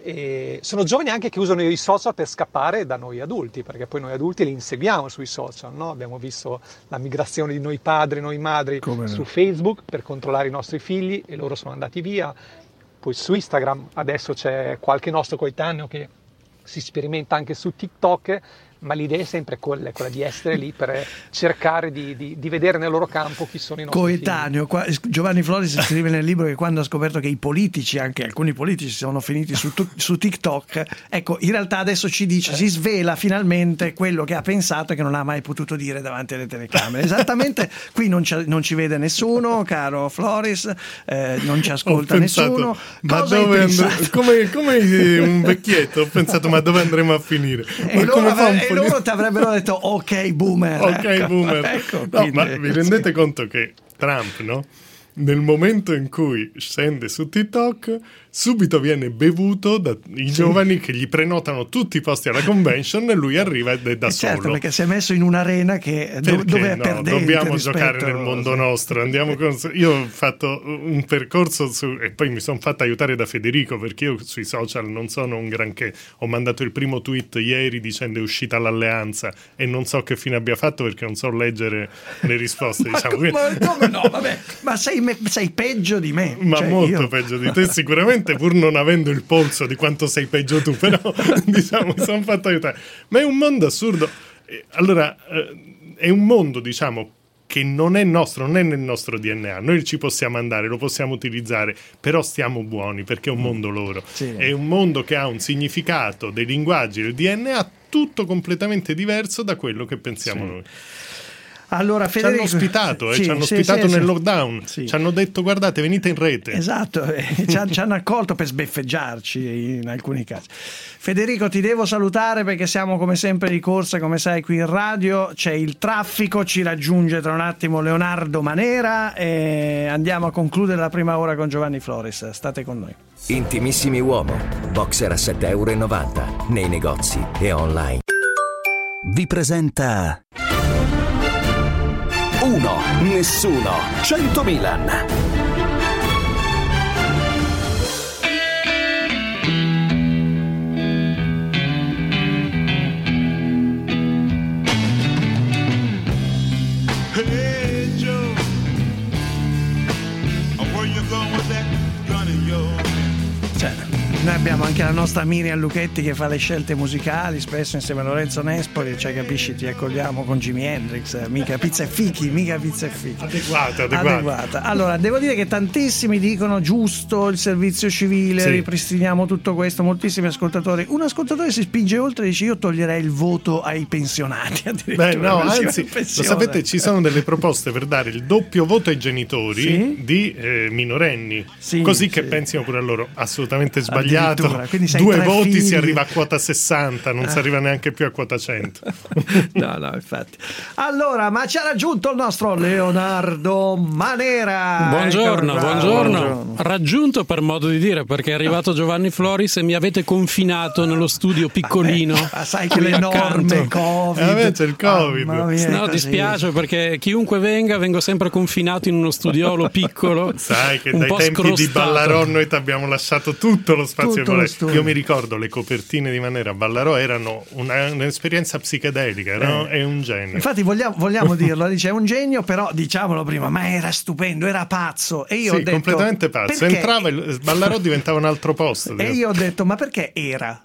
E sono giovani anche che usano i social per scappare da noi adulti, perché poi noi adulti li inseguiamo sui social, no? Abbiamo visto la migrazione di noi padri, noi madri Come su no? Facebook per controllare i nostri figli, e loro sono andati via. Poi su Instagram adesso c'è qualche nostro coetaneo che si sperimenta anche su TikTok, ma l'idea è sempre quella, quella di essere lì per cercare di, di, di vedere nel loro campo chi sono i nostri coetaneo. Qua, Giovanni Floris scrive nel libro che quando ha scoperto che i politici, anche alcuni politici, sono finiti su, su TikTok, ecco, in realtà adesso ci dice, eh. si svela finalmente quello che ha pensato e che non ha mai potuto dire davanti alle telecamere. Esattamente, qui non ci, non ci vede nessuno, caro Floris, eh, non ci ascolta pensato, nessuno. Ma Cosa dove and- come, come un vecchietto, ho pensato, ma dove andremo a finire? E ma come fa un E loro ti avrebbero detto ok boomer, ok ecco, boomer. Ecco, no, ma vi rendete sì. conto che Trump, no? Nel momento in cui scende su TikTok, subito viene bevuto dai sì. giovani che gli prenotano tutti i posti alla convention, e lui arriva ed è da e solo. Certo, perché si è messo in un'arena che do- dove è no, perdente. Dobbiamo rispetto... giocare nel mondo nostro. Andiamo con... Io ho fatto un percorso su... e poi mi sono fatto aiutare da Federico, perché io sui social non sono un granché. Ho mandato il primo tweet ieri dicendo è uscita l'alleanza, e non so che fine abbia fatto perché non so leggere le risposte. ma, diciamo. ma come no? Vabbè, ma sei, me, sei peggio di me. Ma cioè, molto io... peggio di te sicuramente, pur non avendo il polso di quanto sei peggio tu, però diciamo mi sono fatto aiutare. Ma è un mondo assurdo. Allora è un mondo, diciamo, che non è nostro, non è nel nostro D N A. Noi ci possiamo andare, lo possiamo utilizzare, però stiamo buoni, perché è un mondo loro. Sì. È un mondo che ha un significato, dei linguaggi, del D N A tutto completamente diverso da quello che pensiamo sì. noi. Allora, Federico, ci hanno ospitato, eh, sì, ci hanno sì, ospitato sì, nel sì. lockdown, sì. ci hanno detto guardate, venite in rete. Esatto, eh, ci, ci hanno accolto per sbeffeggiarci in alcuni casi. Federico, ti devo salutare perché siamo come sempre di corsa, come sai, qui in radio c'è il traffico, ci raggiunge tra un attimo Leonardo Manera e andiamo a concludere la prima ora con Giovanni Floris. State con noi. Intimissimi Uomo, boxer a sette virgola novanta euro nei negozi e online. Vi presenta Uno, Nessuno, cento Milan. Hey Joe, where you going with that gun in your hand? Cioè, noi abbiamo abbiamo anche la nostra Miriam Lucchetti che fa le scelte musicali spesso insieme a Lorenzo Nespoli, cioè capisci, ti accogliamo con Jimi Hendrix, mica pizza e fichi, mica pizza e fichi. Adeguata, adeguata. adeguata. Allora, devo dire che tantissimi dicono giusto il servizio civile, sì, ripristiniamo tutto questo, moltissimi ascoltatori. Un ascoltatore si spinge oltre e dice io toglierei il voto ai pensionati. Beh, no, anzi, lo sapete, ci sono delle proposte per dare il doppio voto ai genitori, sì, di eh, minorenni, sì, così che sì, pensino pure a loro. Assolutamente sbagliato. Due voti figli, si arriva a quota sessanta, non ah. si arriva neanche più a quota cento. No, no, infatti. Allora, ma ci ha raggiunto il nostro Leonardo Manera. Buongiorno, buongiorno, buongiorno. Raggiunto per modo di dire, perché è arrivato Giovanni Floris e mi avete confinato nello studio piccolino. Ah, sai che le norme Covid. Eh, c'è il Covid. Ah, mia, no, così. Dispiace perché chiunque venga, vengo sempre confinato in uno studiolo piccolo. Sai che dai tempi scrostato. Di Ballarò noi ti abbiamo lasciato tutto lo spazio. Tutto lo Io mi ricordo le copertine di Manera a Ballarò erano una, un'esperienza psichedelica, no? Eh. È un genio. Infatti vogliamo, vogliamo dirlo, dice è un genio, però diciamolo prima, ma era stupendo, era pazzo. E io sì, ho detto, completamente pazzo. Perché? Entrava il Ballarò diventava un altro posto. E io ho detto, ma perché era?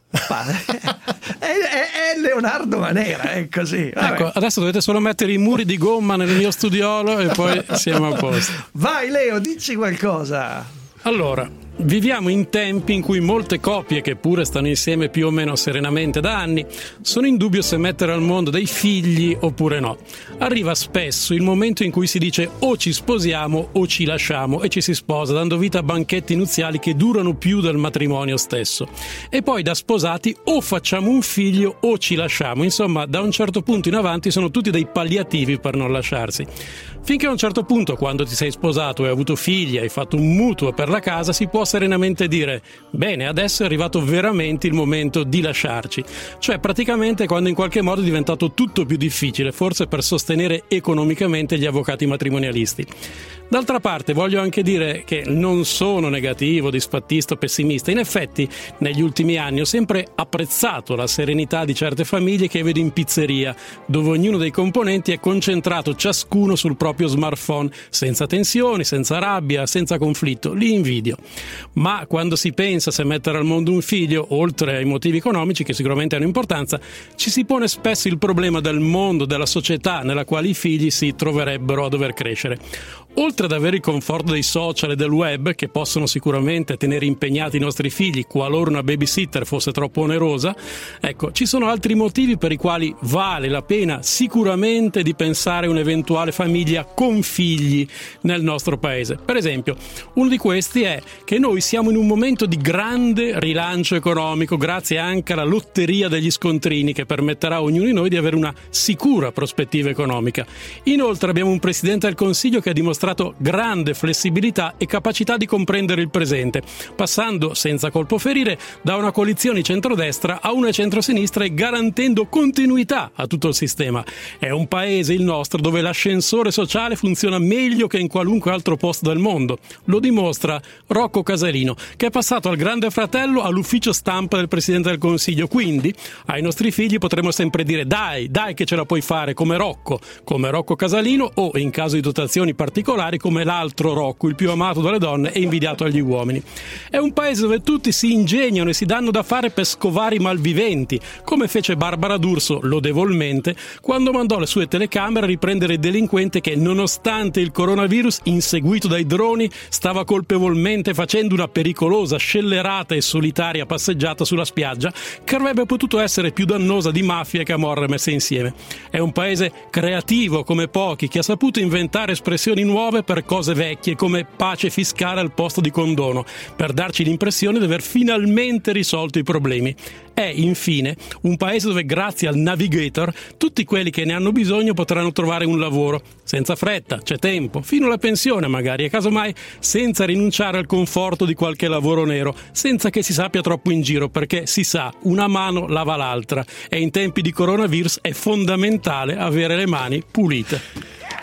è, è, è Leonardo Manera, è così. Vabbè. Ecco, adesso dovete solo mettere i muri di gomma nel mio studiolo e poi siamo a posto. Vai Leo, dici qualcosa. Allora, viviamo in tempi in cui molte coppie, che pure stanno insieme più o meno serenamente da anni, sono in dubbio se mettere al mondo dei figli oppure no. Arriva spesso il momento in cui si dice o ci sposiamo o ci lasciamo e ci si sposa, dando vita a banchetti nuziali che durano più del matrimonio stesso. E poi da sposati o facciamo un figlio o ci lasciamo. Insomma, da un certo punto in avanti sono tutti dei palliativi per non lasciarsi. Finché a un certo punto, quando ti sei sposato e hai avuto figli, hai fatto un mutuo per la casa, si può serenamente dire bene, adesso è arrivato veramente il momento di lasciarci. Cioè praticamente quando in qualche modo è diventato tutto più difficile, forse per sostenere economicamente gli avvocati matrimonialisti. D'altra parte voglio anche dire che non sono negativo, disfattista o pessimista. In effetti negli ultimi anni ho sempre apprezzato la serenità di certe famiglie che vedo in pizzeria, dove ognuno dei componenti è concentrato ciascuno sul proprio smartphone, senza tensioni, senza rabbia, senza conflitto. Li invidio. Ma quando si pensa se mettere al mondo un figlio, oltre ai motivi economici che sicuramente hanno importanza, ci si pone spesso il problema del mondo, della società nella quale i figli si troverebbero a dover crescere. Oltre ad avere il conforto dei social e del web, che possono sicuramente tenere impegnati i nostri figli qualora una babysitter fosse troppo onerosa, ecco, ci sono altri motivi per i quali vale la pena sicuramente di pensare a un'eventuale famiglia con figli nel nostro paese. Per esempio, uno di questi è che noi siamo in un momento di grande rilancio economico, grazie anche alla lotteria degli scontrini che permetterà a ognuno di noi di avere una sicura prospettiva economica. Inoltre abbiamo un Presidente del Consiglio che ha dimostrato grande flessibilità e capacità di comprendere il presente, passando senza colpo ferire da una coalizione centrodestra a una centrosinistra e garantendo continuità a tutto il sistema. È un paese, il nostro, dove l'ascensore sociale funziona meglio che in qualunque altro posto del mondo. Lo dimostra Rocco Casalino, che è passato al Grande Fratello all'ufficio stampa del Presidente del Consiglio. Quindi ai nostri figli potremo sempre dire dai, dai che ce la puoi fare, come Rocco, come Rocco Casalino, o in caso di dotazioni particolari come l'altro Rocco, il più amato dalle donne e invidiato agli uomini. È un paese dove tutti si ingegnano e si danno da fare per scovare i malviventi, come fece Barbara D'Urso lodevolmente quando mandò le sue telecamere a riprendere il delinquente che, nonostante il coronavirus, inseguito dai droni, stava colpevolmente facendo una pericolosa, scellerata e solitaria passeggiata sulla spiaggia che avrebbe potuto essere più dannosa di mafia e camorre messe insieme. È un paese creativo come pochi, che ha saputo inventare espressioni nuove per cose vecchie come pace fiscale al posto di condono, per darci l'impressione di aver finalmente risolto i problemi. È infine un paese dove, grazie al Navigator, tutti quelli che ne hanno bisogno potranno trovare un lavoro senza fretta, c'è tempo, fino alla pensione magari, e casomai senza rinunciare al conforto di qualche lavoro nero, senza che si sappia troppo in giro, perché si sa, una mano lava l'altra e in tempi di coronavirus è fondamentale avere le mani pulite.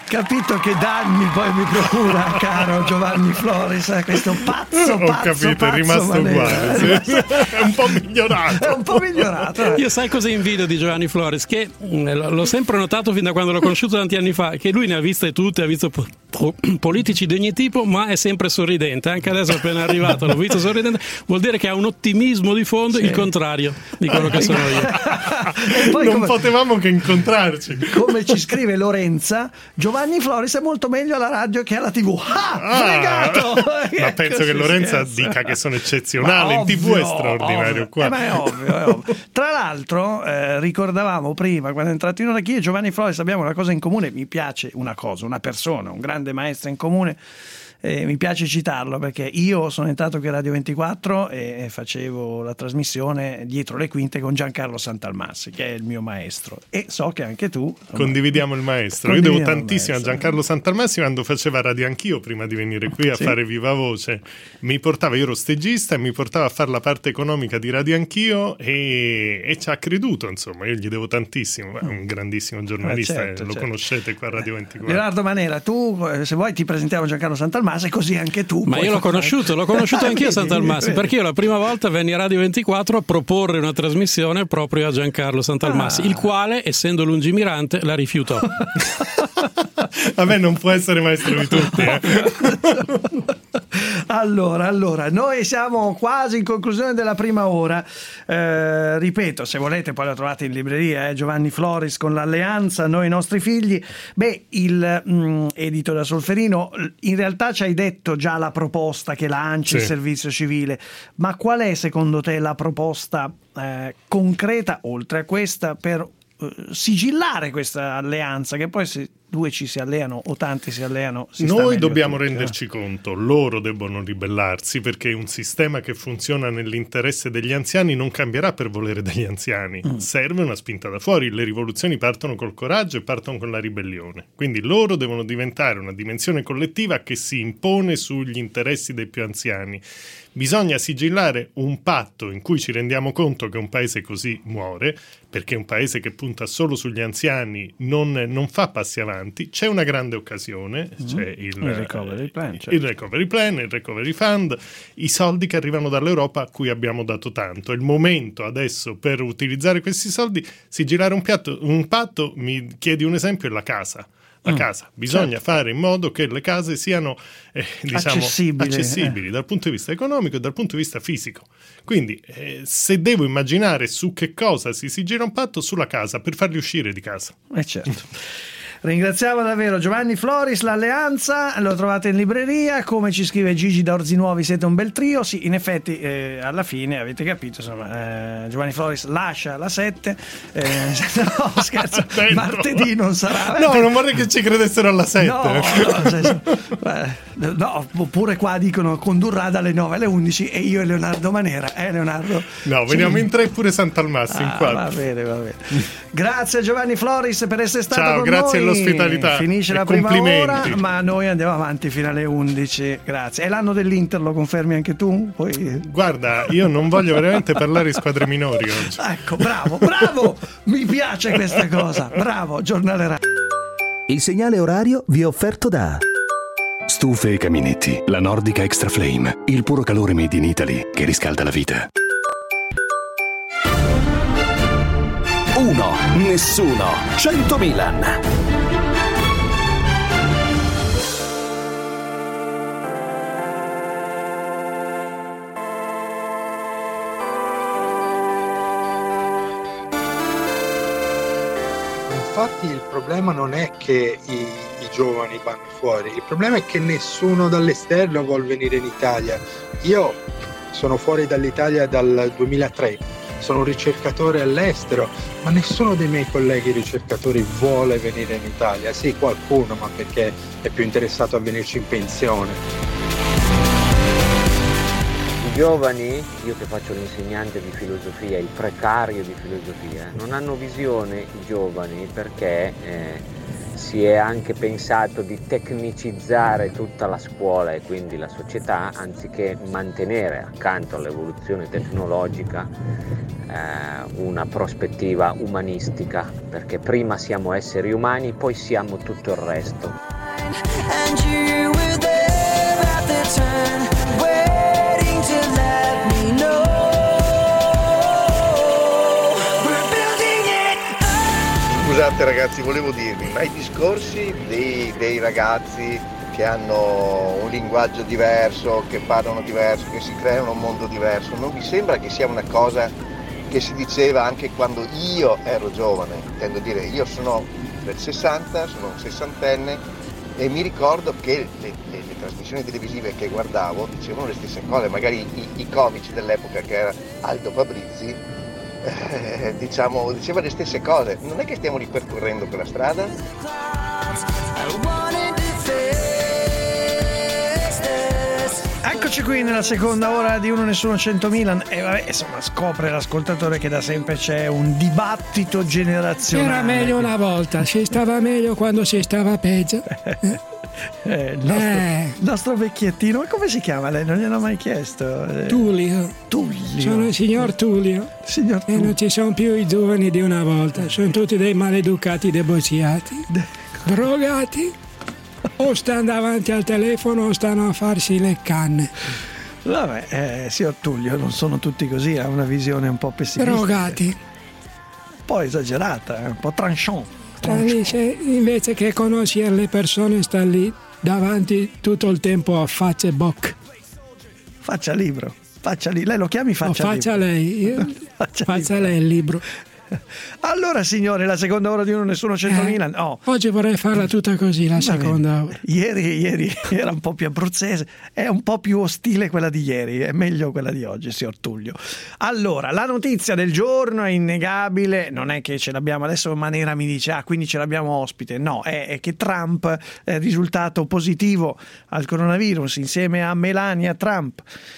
capito che danni poi mi procura, caro Giovanni Floris, eh, questo pazzo, pazzo, Ho capito, pazzo è rimasto Manera. uguale, sì. È un po' migliorato. È un po' migliorato. Io sai cosa invidio di Giovanni Floris? Che mh, l'ho sempre notato fin da quando l'ho conosciuto tanti anni fa, che lui ne ha viste tutte, ha visto po- po- politici di ogni tipo, ma è sempre sorridente. Anche adesso appena arrivato l'ho visto sorridente, vuol dire che ha un ottimismo di fondo, sì. Il contrario di quello che sono io. E poi non come, potevamo che incontrarci. Come ci scrive Lorenza, Giovanni Floris è molto meglio alla radio che alla tivù. Ah, Ah, fregato! ma penso che Lorenza scherza. dica che sono eccezionale, Ma in tivù ovvio, è straordinario ovvio. qua. Eh, ma è ovvio, è ovvio. Tra l'altro eh, ricordavamo prima, quando è entrato in ora chi, Giovanni Floris, abbiamo una cosa in comune, mi piace una cosa, una persona, un grande maestro in comune. Eh, mi piace citarlo perché io sono entrato qui a Radio ventiquattro e facevo la trasmissione dietro le quinte con Giancarlo Santalmassi, che è il mio maestro, e so che anche tu insomma, condividiamo il maestro. Io devo tantissimo a Giancarlo Santalmassi quando faceva radio anch'io prima di venire qui a sì. fare Viva Voce. Mi portava, io ero stegista e mi portava a fare la parte economica di radio anch'io e, e ci ha creduto, insomma, io gli devo tantissimo. È un grandissimo giornalista, eh certo, eh, lo certo. conoscete qua a Radio ventiquattro. Leonardo Manera, tu se vuoi ti presentiamo Giancarlo Santalmassi, e così anche tu. Ma io l'ho conosciuto, l'ho conosciuto anch'io a Santalmassi, perché io la prima volta venni a Radio ventiquattro a proporre una trasmissione proprio a Giancarlo Santalmassi, ah. il quale, essendo lungimirante, la rifiutò. Vabbè, non può essere maestro di tutti, eh. Allora, allora, noi siamo quasi in conclusione della prima ora. Eh, ripeto, se volete poi lo trovate in libreria, eh, Giovanni Floris con l'Alleanza, Noi i nostri figli. Beh, il mh, edito da Solferino, in realtà ci hai detto già la proposta che lancia sì. il servizio civile, ma qual è secondo te la proposta eh, concreta, oltre a questa, per eh, sigillare questa alleanza, che poi se due ci si alleano o tanti si alleano si noi dobbiamo tutti, renderci eh? conto, loro debbono ribellarsi, perché un sistema che funziona nell'interesse degli anziani non cambierà per volere degli anziani, mm. serve una spinta da fuori. Le rivoluzioni partono col coraggio e partono con la ribellione, quindi loro devono diventare una dimensione collettiva che si impone sugli interessi dei più anziani. Bisogna sigillare un patto in cui ci rendiamo conto che un paese così muore, perché un paese che punta solo sugli anziani non, non fa passi avanti. C'è una grande occasione, mm-hmm. c'è il, il recovery plan, certo. il recovery plan, il recovery fund, i soldi che arrivano dall'Europa a cui abbiamo dato tanto. È il momento adesso per utilizzare questi soldi, sigillare un, piatto, un patto. Mi chiedi un esempio, è la casa. La mm, casa, bisogna certo. fare in modo che le case siano eh, diciamo, accessibili, accessibili eh. dal punto di vista economico e dal punto di vista fisico. Quindi eh, se devo immaginare su che cosa si sigilla un patto, sulla casa, per farli uscire di casa. Eh certo. Ringraziamo davvero Giovanni Floris, l'Alleanza, lo trovate in libreria, come ci scrive Gigi da Orzinuovi, siete un bel trio. Sì, in effetti eh, alla fine avete capito, insomma, eh, Giovanni Floris lascia la sette, eh, no scherzo, martedì non sarà. No, non vorrei che ci credessero alla sette. No, no, cioè, eh, no, oppure qua dicono condurrà dalle nove alle undici e io e Leonardo Manera, eh Leonardo? No, veniamo in tre pure Santalmassi, ah, in quattro. Va bene, va bene. Grazie Giovanni Floris per essere stato Ciao, con grazie noi. All'ospitalità. Finisce la prima ora, ma noi andiamo avanti fino alle undici. Grazie. È l'anno dell'Inter, lo confermi anche tu? Poi... Guarda, io non voglio veramente parlare di squadre minori oggi. Ecco, bravo, bravo! Mi piace questa cosa. Bravo, giornale radio. Il segnale orario vi è offerto da Stufe e caminetti, la Nordica Extra Flame, il puro calore made in Italy che riscalda la vita. Uno, nessuno, cento Milan. Infatti il problema non è che i, i giovani vanno fuori, il problema è che nessuno dall'esterno vuol venire in Italia. Io sono fuori dall'Italia dal duemilatré, sono un ricercatore all'estero, ma nessuno dei miei colleghi ricercatori vuole venire in Italia. Sì, qualcuno, ma perché è più interessato a venirci in pensione. I giovani, io che faccio l'insegnante di filosofia, il precario di filosofia, non hanno visione i giovani perché eh, si è anche pensato di tecnicizzare tutta la scuola e quindi la società, anziché mantenere accanto all'evoluzione tecnologica eh, una prospettiva umanistica, perché prima siamo esseri umani, poi siamo tutto il resto. And you were there at the turn, waiting to let me know. We're building it up. Scusate ragazzi, volevo dirvi, ma i discorsi dei, dei ragazzi che hanno un linguaggio diverso, che parlano diverso, che si creano un mondo diverso, non vi sembra che sia una cosa che si diceva anche quando io ero giovane? Intendo dire, io sono del sessanta, sono un sessantenne, e mi ricordo che le, le, le trasmissioni televisive che guardavo dicevano le stesse cose, magari i, i comici dell'epoca, che era Aldo Fabrizi, eh, diciamo, diceva le stesse cose. Non è che stiamo ripercorrendo quella strada? Eccoci qui nella seconda ora di Uno Nessuno centomila e vabbè, insomma, scopre l'ascoltatore che da sempre c'è un dibattito generazionale. Era meglio una volta, si stava meglio quando si stava peggio. Eh, il, nostro, Eh. il nostro vecchiettino, ma come si chiama lei? Non gliel'ho mai chiesto. Eh, Tullio. Tullio. Sono il signor Tullio. Signor E non ci sono più i giovani di una volta, sono tutti dei maleducati debocciati, drogati, o stanno davanti al telefono o stanno a farsi le canne. Vabbè, eh, signor Tullio, non sono tutti così, ha una visione un po' pessimistica. Drogati. Un po' esagerata, eh, un po' tranchant. Sta lì, se- invece che conoscere le persone sta lì davanti tutto il tempo a Facebook. Faccia libro, faccia lì. Lei lo chiami faccia No, faccia libro? lei, io- Faccia faccia lei il libro. Allora signore, la seconda ora di Uno Nessuno centomila. No. Oggi vorrei farla tutta così, la seconda ora. Ieri, ieri era un po' più abruzzese, è un po' più ostile quella di ieri, è meglio quella di oggi, signor Tullio. Allora, la notizia del giorno è innegabile, non è che ce l'abbiamo adesso, Manera mi dice, ah, quindi ce l'abbiamo ospite, no, è, è che Trump è risultato positivo al coronavirus insieme a Melania Trump.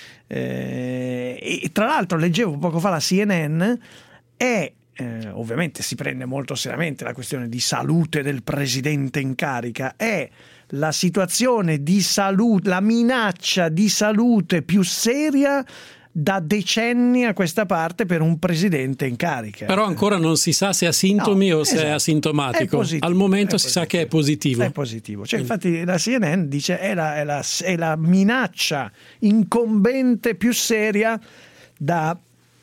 Eh, e tra l'altro leggevo poco fa la C N N, è Eh, ovviamente si prende molto seriamente la questione di salute del presidente in carica, è la situazione di salute, la minaccia di salute più seria da decenni a questa parte per un presidente in carica. Però ancora non si sa se ha sintomi No, o se è esatto. asintomatico. È positivo, Al momento è si sa che è positivo. È positivo. Cioè, infatti la C N N dice è la, è la, è la minaccia incombente più seria da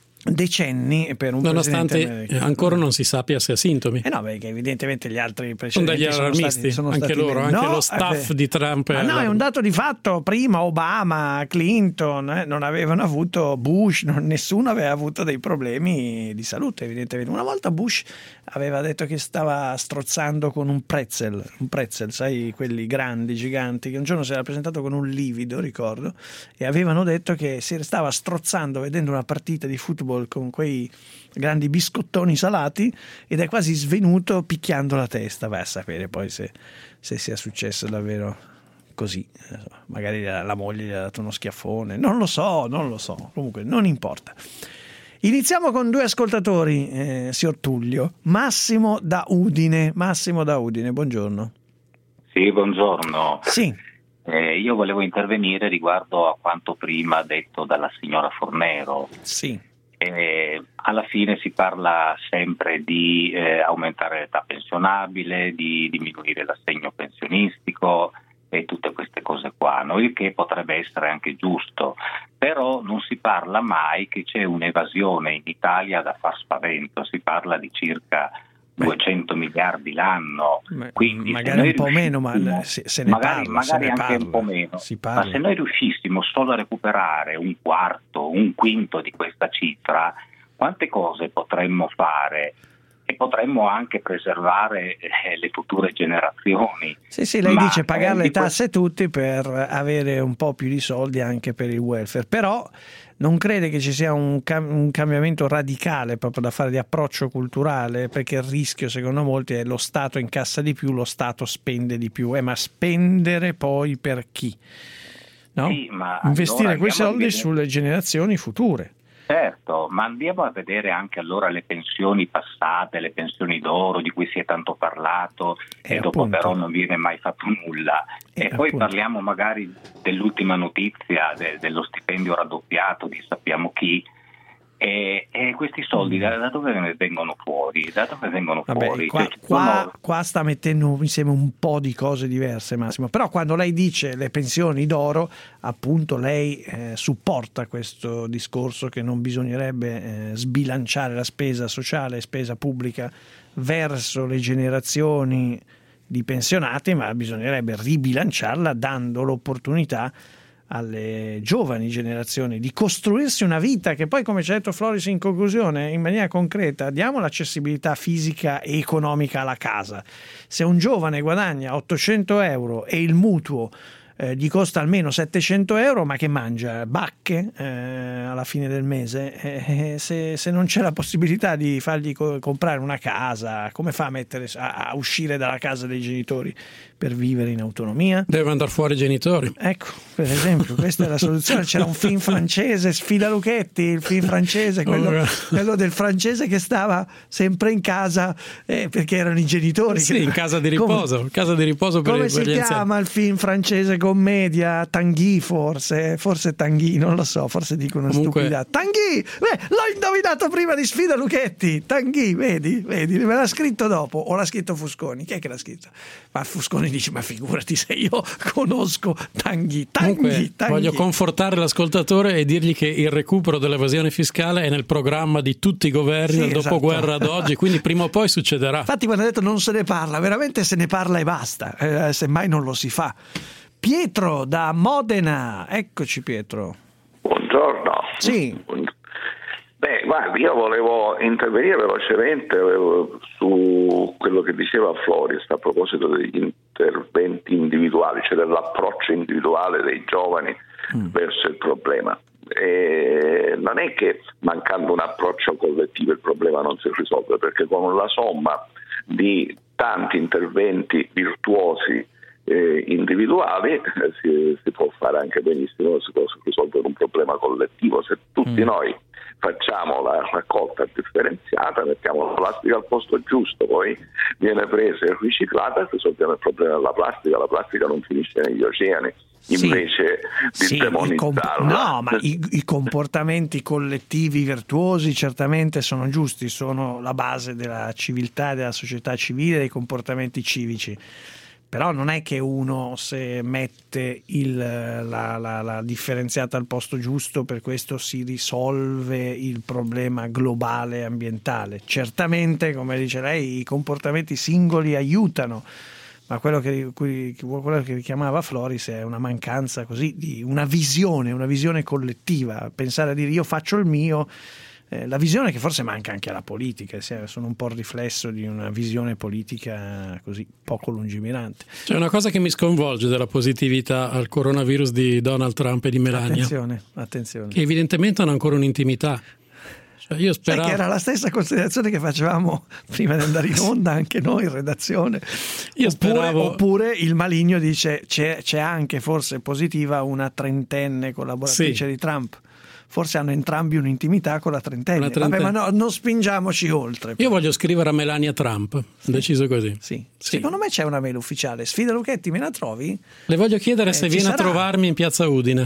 decenni per un Nonostante presidente americano. ancora non si sappia se ha sintomi. Eh no, perché evidentemente gli altri Sono precedenti degli sono allarmisti, stati, sono anche stati loro, meno. anche No, lo staff eh, di Trump. Ma è no, è allarme. un dato di fatto. Prima Obama, Clinton eh, non avevano avuto, Bush, non- nessuno aveva avuto dei problemi di salute, evidentemente. Una volta Bush aveva detto che stava strozzando con un pretzel, un pretzel, sai, quelli grandi, giganti, che un giorno si era presentato con un livido, ricordo, e avevano detto che si stava strozzando vedendo una partita di football con quei grandi biscottoni salati ed è quasi svenuto picchiando la testa. Vai a sapere poi se, se sia successo davvero così. Magari la, la moglie gli ha dato uno schiaffone, non lo so, non lo so, comunque non importa. Iniziamo con due ascoltatori, eh, signor Tullio. Massimo da Udine. Massimo da Udine, buongiorno. Sì, buongiorno. Sì. Eh, io volevo intervenire riguardo a quanto prima detto dalla signora Fornero. Sì. Eh, alla fine si parla sempre di eh, aumentare l'età pensionabile, di diminuire l'assegno pensionistico e tutte queste cose qua, no? Il che potrebbe essere anche giusto, però non si parla mai che c'è un'evasione in Italia da far spavento, si parla di circa duecento miliardi l'anno, quindi magari se un po' riuscissimo- meno, ma se, se ne magari, parla, magari se ne anche parla, un po' meno, si ma parla. se noi riuscissimo solo a recuperare un quarto, un quinto di questa cifra, quante cose potremmo fare e potremmo anche preservare eh, le future generazioni. Sì, sì, lei Ma, dice pagare eh, le di que- tasse tutti per avere un po' più di soldi anche per il welfare, però non crede che ci sia un, cam- un cambiamento radicale proprio da fare di approccio culturale, perché il rischio secondo molti è lo Stato incassa di più, lo Stato spende di più, eh, ma spendere poi per chi? No? Sì, ma Investire allora quei andiamo a soldi rivedere- sulle generazioni future. certo, ma andiamo a vedere anche allora le pensioni passate, le pensioni d'oro di cui si è tanto parlato e, e dopo appunto. Però non viene mai fatto nulla. E, e poi appunto. Parliamo magari dell'ultima notizia de, dello stipendio raddoppiato di sappiamo chi. E, e questi soldi da, da dove vengono fuori? Da dove vengono Vabbè, fuori? Qua, cioè, qua, sono... qua sta mettendo insieme un po' di cose diverse, Massimo. Però quando lei dice le pensioni d'oro, appunto lei eh, supporta questo discorso che non bisognerebbe eh, sbilanciare la spesa sociale e spesa pubblica verso le generazioni di pensionati, ma bisognerebbe ribilanciarla dando l'opportunità alle giovani generazioni di costruirsi una vita che poi, come ci ha detto Floris in conclusione, in maniera concreta, diamo l'accessibilità fisica e economica alla casa. Se un giovane guadagna ottocento euro e il mutuo eh, gli costa almeno settecento euro, ma che mangia? Bacche eh, alla fine del mese? Eh, se, se non c'è la possibilità di fargli co- comprare una casa, come fa a, mettere, a, a uscire dalla casa dei genitori per vivere in autonomia? Deve mandare fuori i genitori. Ecco, per esempio, questa è la soluzione. C'era un film francese, Sfida Lucchetti, il film francese, quello, oh, quello del francese che stava sempre in casa eh, perché erano i genitori. Sì, che... in casa di riposo, come, casa di riposo per come i, si per chiama il film francese commedia? Tanguy forse, forse Tanguy, non lo so, forse dico una Comunque... stupidità. Tanguy! Beh, l'ho indovinato prima di Sfida Lucchetti. Tanguy, vedi, vedi, me l'ha scritto dopo, o l'ha scritto Fusconi? Chi è che l'ha scritto? Ma Fusconi dice, ma figurati se io conosco Tanguy. Tanguy, Comunque, Tanguy. Voglio confortare l'ascoltatore e dirgli che il recupero dell'evasione fiscale è nel programma di tutti i governi Sì, dal esatto. dopoguerra ad oggi, quindi prima o poi succederà. Infatti quando ha detto non se ne parla, veramente se ne parla e basta, eh, semmai non lo si fa. Pietro da Modena, eccoci Pietro. Buongiorno. Sì. Beh, guardi, io volevo intervenire velocemente su quello che diceva Floris a proposito degli interventi individuali, cioè dell'approccio individuale dei giovani mm. verso il problema. E non è che mancando un approccio collettivo il problema non si risolve, perché con la somma di tanti interventi virtuosi eh, individuali eh, si, si può fare anche benissimo, si può risolvere un problema collettivo. Se tutti mm. noi facciamo la raccolta differenziata, mettiamo la plastica al posto giusto, poi viene presa e riciclata e risolviamo il problema della plastica. La plastica non finisce negli oceani, invece sì, di sì, demonizzarla. Comp- no, ma i, i comportamenti collettivi virtuosi certamente sono giusti, sono la base della civiltà, della società civile, dei comportamenti civici. Però non è che uno, se mette il, la, la, la differenziata al posto giusto, per questo si risolve il problema globale ambientale. Certamente, come dice lei, i comportamenti singoli aiutano, ma quello che, quello che richiamava Floris è una mancanza così di una visione, una visione collettiva. Pensare a dire io faccio il mio, eh, la visione che forse manca anche alla politica, sono un po' il riflesso di una visione politica così poco lungimirante. C'è una cosa che mi sconvolge della positività al coronavirus di Donald Trump e di Melania. Attenzione, attenzione. Che evidentemente hanno ancora un'intimità. Cioè io speravo... Sai che era la stessa considerazione che facevamo prima di andare in onda anche noi in redazione. Io oppure, speravo... oppure il maligno dice c'è, c'è anche forse positiva una trentenne collaboratrice sì. di Trump. Forse hanno entrambi un'intimità con la trentenne. Una trentenne. Vabbè, ma no, non spingiamoci oltre. Io voglio scrivere a Melania Trump, sì. deciso così. Sì. Sì. Secondo me c'è una mail ufficiale. Sfida Lucchetti, me la trovi? Le voglio chiedere eh, se viene sarà. a trovarmi in piazza Udine.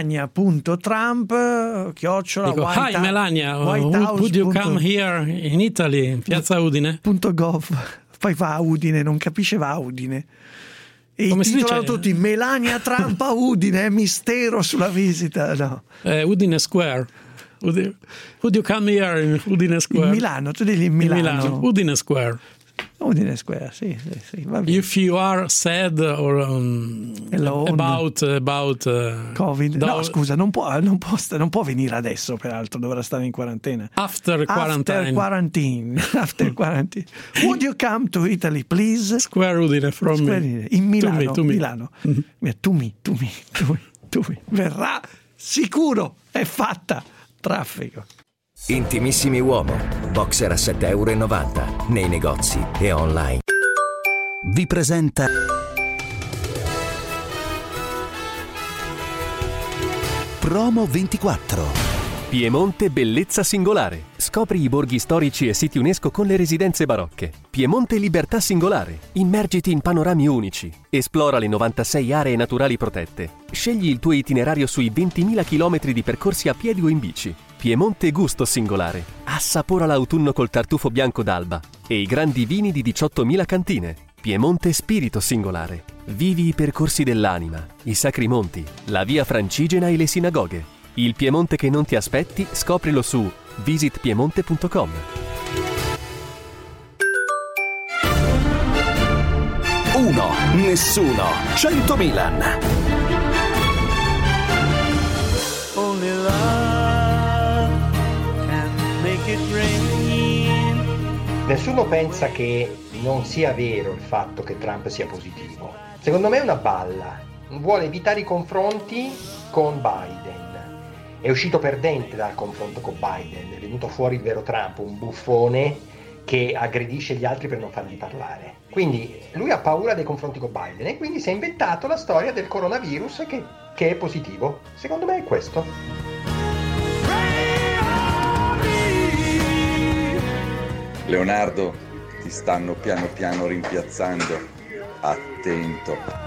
Melania.trump chiocciola Dico, White hi Melania, would you come here in Italy, in piazza Udine? .gov. Poi va a Udine, non capisce va a Udine. E come titolano si dice? tutti Melania Trump a Udine, mistero sulla visita. No. Eh, Udine Square. Would you come here in Udine Square? In Milano, tu digli in Milano. In Milano. Udine Square. Udine Square, sì, sì, sì, va bene. If you are sad or um, about, about uh, Covid, no scusa, non può, non, può, non può venire adesso, peraltro dovrà stare in quarantena. After quarantine. After quarantine. After quarantine. Would you come to Italy, please? Square Udine from Square me. Udine. In Milano, to me, to me. Milano. Mm-hmm. Tu mi, tu mi, tu mi, tu mi. Verrà sicuro, è fatta. Traffico. Intimissimi Uomo, boxer a sette virgola novanta euro nei negozi e online. Vi presenta Promo ventiquattro. Piemonte Bellezza Singolare. Scopri i borghi storici e siti UNESCO con le residenze barocche. Piemonte Libertà Singolare. Immergiti in panorami unici. Esplora le novantasei aree naturali protette. Scegli il tuo itinerario sui ventimila chilometri di percorsi a piedi o in bici. Piemonte Gusto Singolare. Assapora l'autunno col tartufo bianco d'Alba e i grandi vini di diciottomila cantine. Piemonte Spirito Singolare. Vivi i percorsi dell'anima, i sacri monti, la via Francigena e le sinagoghe. Il Piemonte che non ti aspetti, scoprilo su visit piemonte punto com. Uno, nessuno, cento Milan. Only love can make it rain. Nessuno pensa che non sia vero il fatto che Trump sia positivo. Secondo me è una balla. Vuole evitare i confronti con Biden. È uscito perdente dal confronto con Biden, è venuto fuori il vero Trump, un buffone che aggredisce gli altri per non fargli parlare. Quindi lui ha paura dei confronti con Biden e quindi si è inventato la storia del coronavirus che, che è positivo. Secondo me è questo. Leonardo, ti stanno piano piano rimpiazzando. Attento.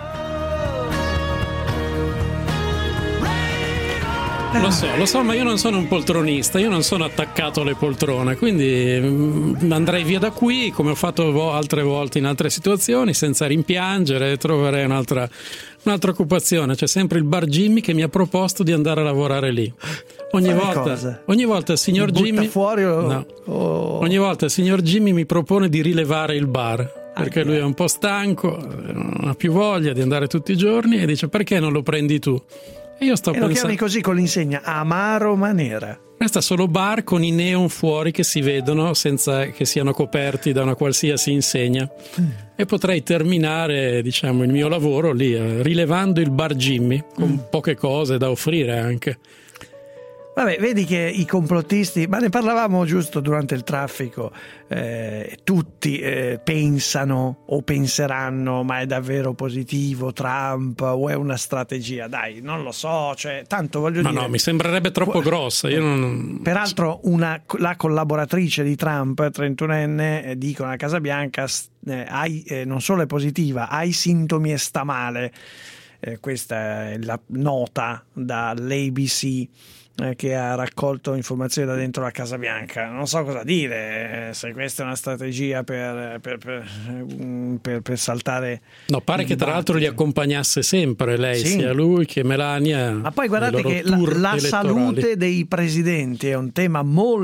Lo so, lo so, ma io non sono un poltronista, io non sono attaccato alle poltrone, quindi mm, andrei via da qui, come ho fatto vo- altre volte in altre situazioni, senza rimpiangere, troverei un'altra, un'altra occupazione. C'è sempre il bar Jimmy che mi ha proposto di andare a lavorare lì. Ogni volta, ogni volta il signor Jimmy fuori o... no. o... ogni volta il signor Jimmy mi propone di rilevare il bar, perché lui è un po' stanco, non ha più voglia di andare tutti i giorni e dice: perché non lo prendi tu? E io sto e pensando, lo chiami così con l'insegna Amaro Manera. Resta solo bar con i neon fuori che si vedono senza che siano coperti da una qualsiasi insegna. Mm. E potrei terminare, diciamo, il mio lavoro lì, eh, rilevando il bar Jimmy, con mm. poche cose da offrire anche. Vabbè, vedi che i complottisti, ma ne parlavamo giusto durante il traffico, eh, tutti eh, pensano o penseranno: ma è davvero positivo Trump o è una strategia? Dai, non lo so, cioè, tanto voglio ma dire... no, mi sembrerebbe troppo grossa. Io non... Peraltro una, la collaboratrice di Trump, trentunenne, eh, dicono alla Casa Bianca, eh, hai, eh, non solo è positiva, hai sintomi e sta male. Eh, questa è la nota dall'A B C che ha raccolto informazioni da dentro la Casa Bianca. Non so cosa dire, se questa è una strategia per, per, per, per, per saltare. No, pare che tra l'altro li accompagnasse sempre lei, sì. sia lui che Melania. Ma poi guardate che la, la salute dei presidenti è un tema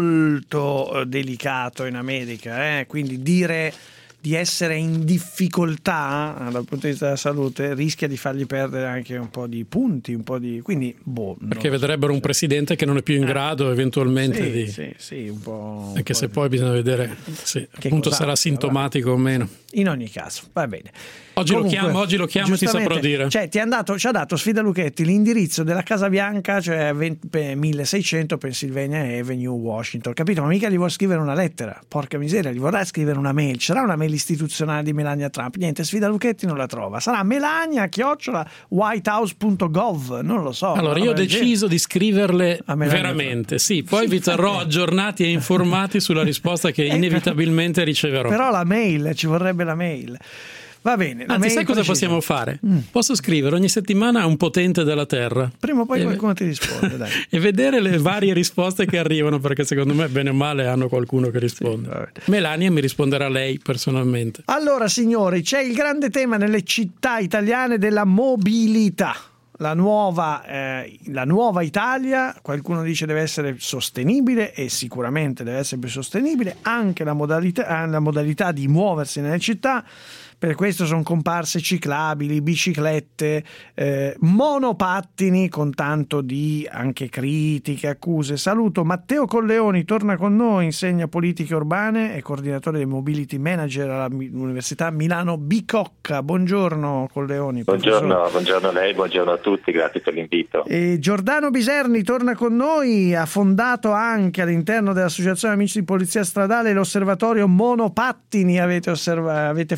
molto delicato in America, eh? Quindi dire di essere in difficoltà dal punto di vista della salute rischia di fargli perdere anche un po' di punti, un po' di quindi boh, perché vedrebbero un presidente che non è più in grado eventualmente sì, di sì, sì, un po', anche un se po poi bisogna vedere se appunto sarà sintomatico o meno. In ogni caso, va bene. Oggi Comunque, lo chiamo, oggi lo chiamo e ti saprò dire. Cioè, ti, dato, ci ha dato Sfida Lucchetti l'indirizzo della Casa Bianca, cioè milleseicento Pennsylvania Avenue, Washington. Capito? Ma mica gli vuol scrivere una lettera. Porca miseria, gli vorrà scrivere una mail. C'era una mail istituzionale di Melania Trump. Niente, Sfida Lucchetti non la trova. Sarà melania chiocciola whitehouse punto gov. Non lo so. Allora, io ho deciso di scriverle veramente. Sì, poi sì, vi terrò aggiornati e informati sulla risposta che inevitabilmente riceverò. Però la mail, ci vorrebbe la mail. Va bene. Anzi, sai cosa precisa. possiamo fare? Mm. Posso scrivere ogni settimana a un potente della Terra. Prima o poi e qualcuno ti risponde, dai. E vedere le varie risposte che arrivano, perché secondo me bene o male hanno qualcuno che risponde. Sì, Melania mi risponderà lei personalmente. Allora, signori, c'è il grande tema nelle città italiane della mobilità. La nuova, eh, la nuova Italia, qualcuno dice deve essere sostenibile e sicuramente deve essere più sostenibile, anche la modalità, la modalità di muoversi nelle città. Per questo sono comparse ciclabili, biciclette, eh, monopattini, con tanto di anche critiche, accuse. Saluto Matteo Colleoni, torna con noi, insegna politiche urbane e coordinatore dei mobility manager all'Università Milano Bicocca. Buongiorno Colleoni. Buongiorno, buongiorno a lei, buongiorno a tutti, grazie per l'invito. E Giordano Biserni torna con noi, ha fondato anche all'interno dell'Associazione Amici di Polizia Stradale l'osservatorio Monopattini, avete, osserva- avete fondato.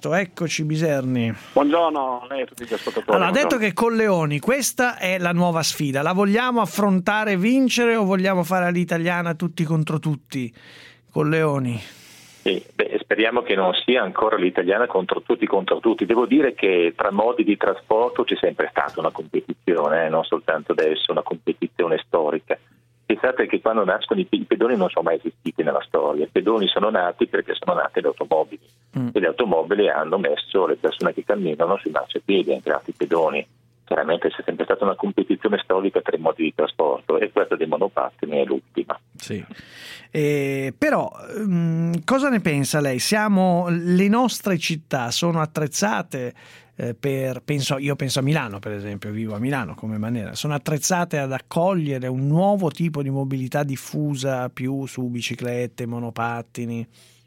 collegato. Eccoci Biserni. Buongiorno a lei e a tutti gli ascoltatori. Allora, ha detto Buongiorno. che con Leoni questa è la nuova sfida. La vogliamo affrontare e vincere o vogliamo fare all'italiana tutti contro tutti con Leoni? Sì, beh, speriamo che non sia ancora l'italiana contro tutti contro tutti. Devo dire che tra modi di trasporto c'è sempre stata una competizione, eh, non soltanto adesso, una competizione storica. Pensate che quando nascono i, i pedoni non sono mai esistiti nella storia. I pedoni sono nati perché sono nate le automobili mm. e le automobili hanno messo le persone che camminano sui marciapiedi, hanno creato i pedoni. Chiaramente c'è sempre stata una competizione storica tra i modi di trasporto e questa dei monopattini è l'ultima. Sì. Eh, però mh, cosa ne pensa lei? Siamo, le nostre città sono attrezzate eh, per, penso, io penso a Milano per esempio, vivo a Milano come maniera, sono attrezzate ad accogliere un nuovo tipo di mobilità diffusa più su biciclette, monopattini?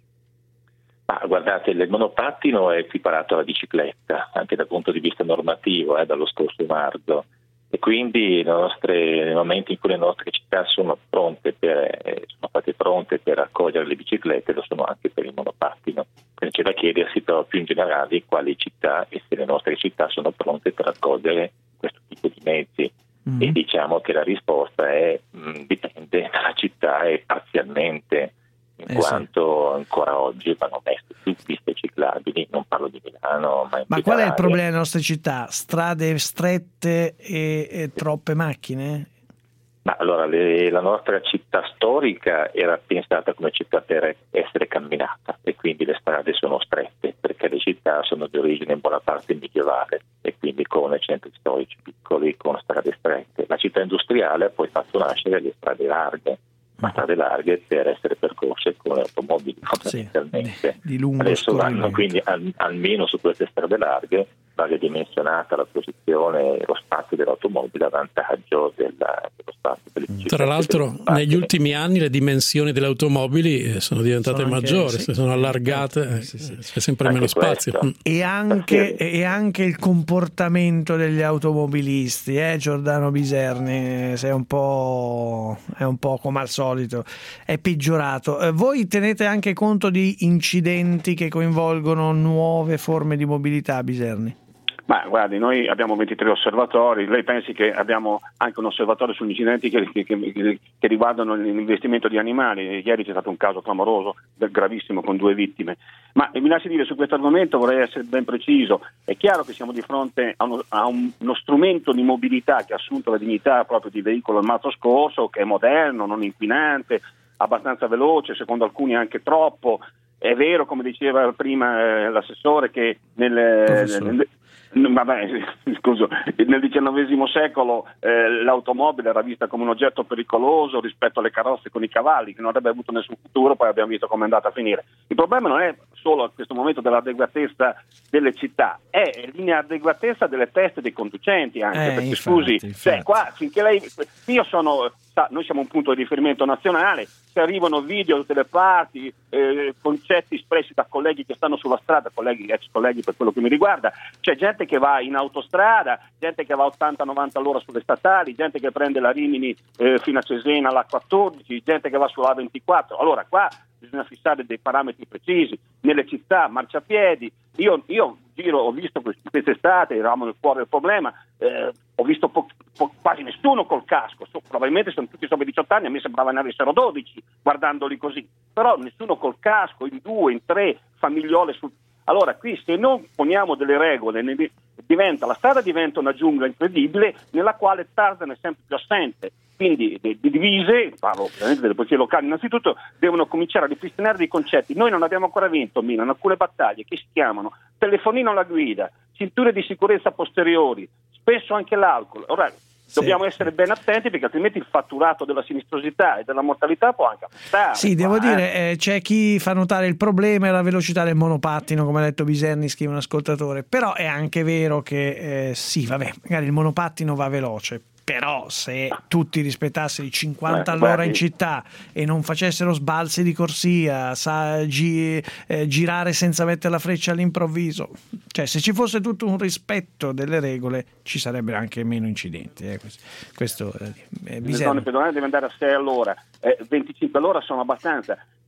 Ma guardate, il monopattino è equiparato alla bicicletta, anche dal punto di vista normativo, eh, dallo scorso marzo, e quindi le nostre, nel momento in cui le nostre città sono pronte per, eh, sono state pronte per accogliere le biciclette, lo sono anche per il monopattino. Quindi c'è da chiedersi però più in generale quali città e se le nostre città sono pronte per accogliere questo tipo di mezzi. Mm-hmm. E diciamo che la risposta è mh, dipende dalla città e parzialmente, in eh quanto sì. ancora oggi vanno messe più piste ciclabili, non parlo di Milano. Ma, ma qual è il problema delle nostre città? Strade strette e, e troppe macchine? Ma allora le, la nostra città storica era pensata come città per essere camminata e quindi le strade sono strette perché le città sono di origine in buona parte medievale e quindi con centri storici piccoli, con strade strette. La città industriale ha poi fatto nascere le strade larghe, ma strade larghe per essere percorse con le automobili fondamentalmente. Sì, di, di lungo Adesso vanno quindi al, almeno su queste strade larghe va ridimensionata la posizione e lo spazio dell'automobile a vantaggio della, dello spazio delle biciclette. Tra l'altro negli ultimi anni le dimensioni delle automobili sono diventate sono anche, maggiori, sì, sono allargate, sì, sì, sì. C'è sempre anche meno spazio. E anche, e anche il comportamento degli automobilisti, eh, Giordano Biserni, sei un po', è un po' come al solito, è peggiorato. Eh, voi tenete anche conto di incidenti che coinvolgono nuove forme di mobilità, Biserni? Ma guardi, noi abbiamo ventitré osservatori, lei pensi che abbiamo anche un osservatorio sugli incidenti che, che, che, che riguardano l'investimento di animali. Ieri c'è stato un caso clamoroso, gravissimo, con due vittime. Ma mi lasci dire, su questo argomento vorrei essere ben preciso. È chiaro che siamo di fronte a uno, a un, uno strumento di mobilità che ha assunto la dignità proprio di veicolo il marzo scorso, che è moderno, non inquinante, abbastanza veloce, secondo alcuni anche troppo. È vero, come diceva prima eh, l'assessore, che nel, nel Vabbè, scuso, nel diciannovesimo secolo eh, l'automobile era vista come un oggetto pericoloso rispetto alle carrozze con i cavalli, che non avrebbe avuto nessun futuro, poi abbiamo visto come è andata a finire. Il problema non è solo a questo momento dell'adeguatezza delle città, è l'inadeguatezza delle teste dei conducenti anche, eh, perché infatti, scusi, infatti. Cioè, qua finché lei, io sono, sa, noi siamo un punto di riferimento nazionale, se arrivano video da tutte le parti, eh, concetti espressi da colleghi che stanno sulla strada, colleghi, ex colleghi per quello che mi riguarda, c'è gente che va in autostrada, gente che va a ottanta novanta all'ora sulle statali, gente che prende la Rimini eh, fino a Cesena alla quattordici, gente che va sulla A ventiquattro. Allora qua bisogna fissare dei parametri precisi nelle città, marciapiedi. Io, io giro, ho visto quest'estate, eravamo nel cuore del problema, eh, ho visto po- po- quasi nessuno col casco, so, probabilmente sono tutti sopra i diciotto anni, a me sembrava ne avessero dodici guardandoli così, però nessuno col casco, in due, in tre, famigliole sul... Allora qui se non poniamo delle regole ne diventa, la strada diventa una giungla incredibile nella quale Tarzan è sempre più assente. Quindi le divise, parlo ovviamente delle polizie locali innanzitutto, devono cominciare a ripristinare dei concetti. Noi non abbiamo ancora vinto, Milan, alcune battaglie che si chiamano telefonino alla guida, cinture di sicurezza posteriori, spesso anche l'alcol. Ora dobbiamo sì. essere ben attenti perché altrimenti il fatturato della sinistrosità e della mortalità può anche aumentare. Sì, devo eh. dire, eh, c'è chi fa notare il problema è la velocità del monopattino, come ha detto Biserni, scrive un ascoltatore, però è anche vero che eh, sì, vabbè, magari il monopattino va veloce, però se tutti rispettassero i cinquanta eh, all'ora guardi. in città e non facessero sbalzi di corsia, sa, gi, eh, girare senza mettere la freccia all'improvviso, cioè se ci fosse tutto un rispetto delle regole ci sarebbero anche meno incidenti. Eh. Questo, eh, le zone pedonali deve andare a sei all'ora, eh, venticinque all'ora sono abbastanza.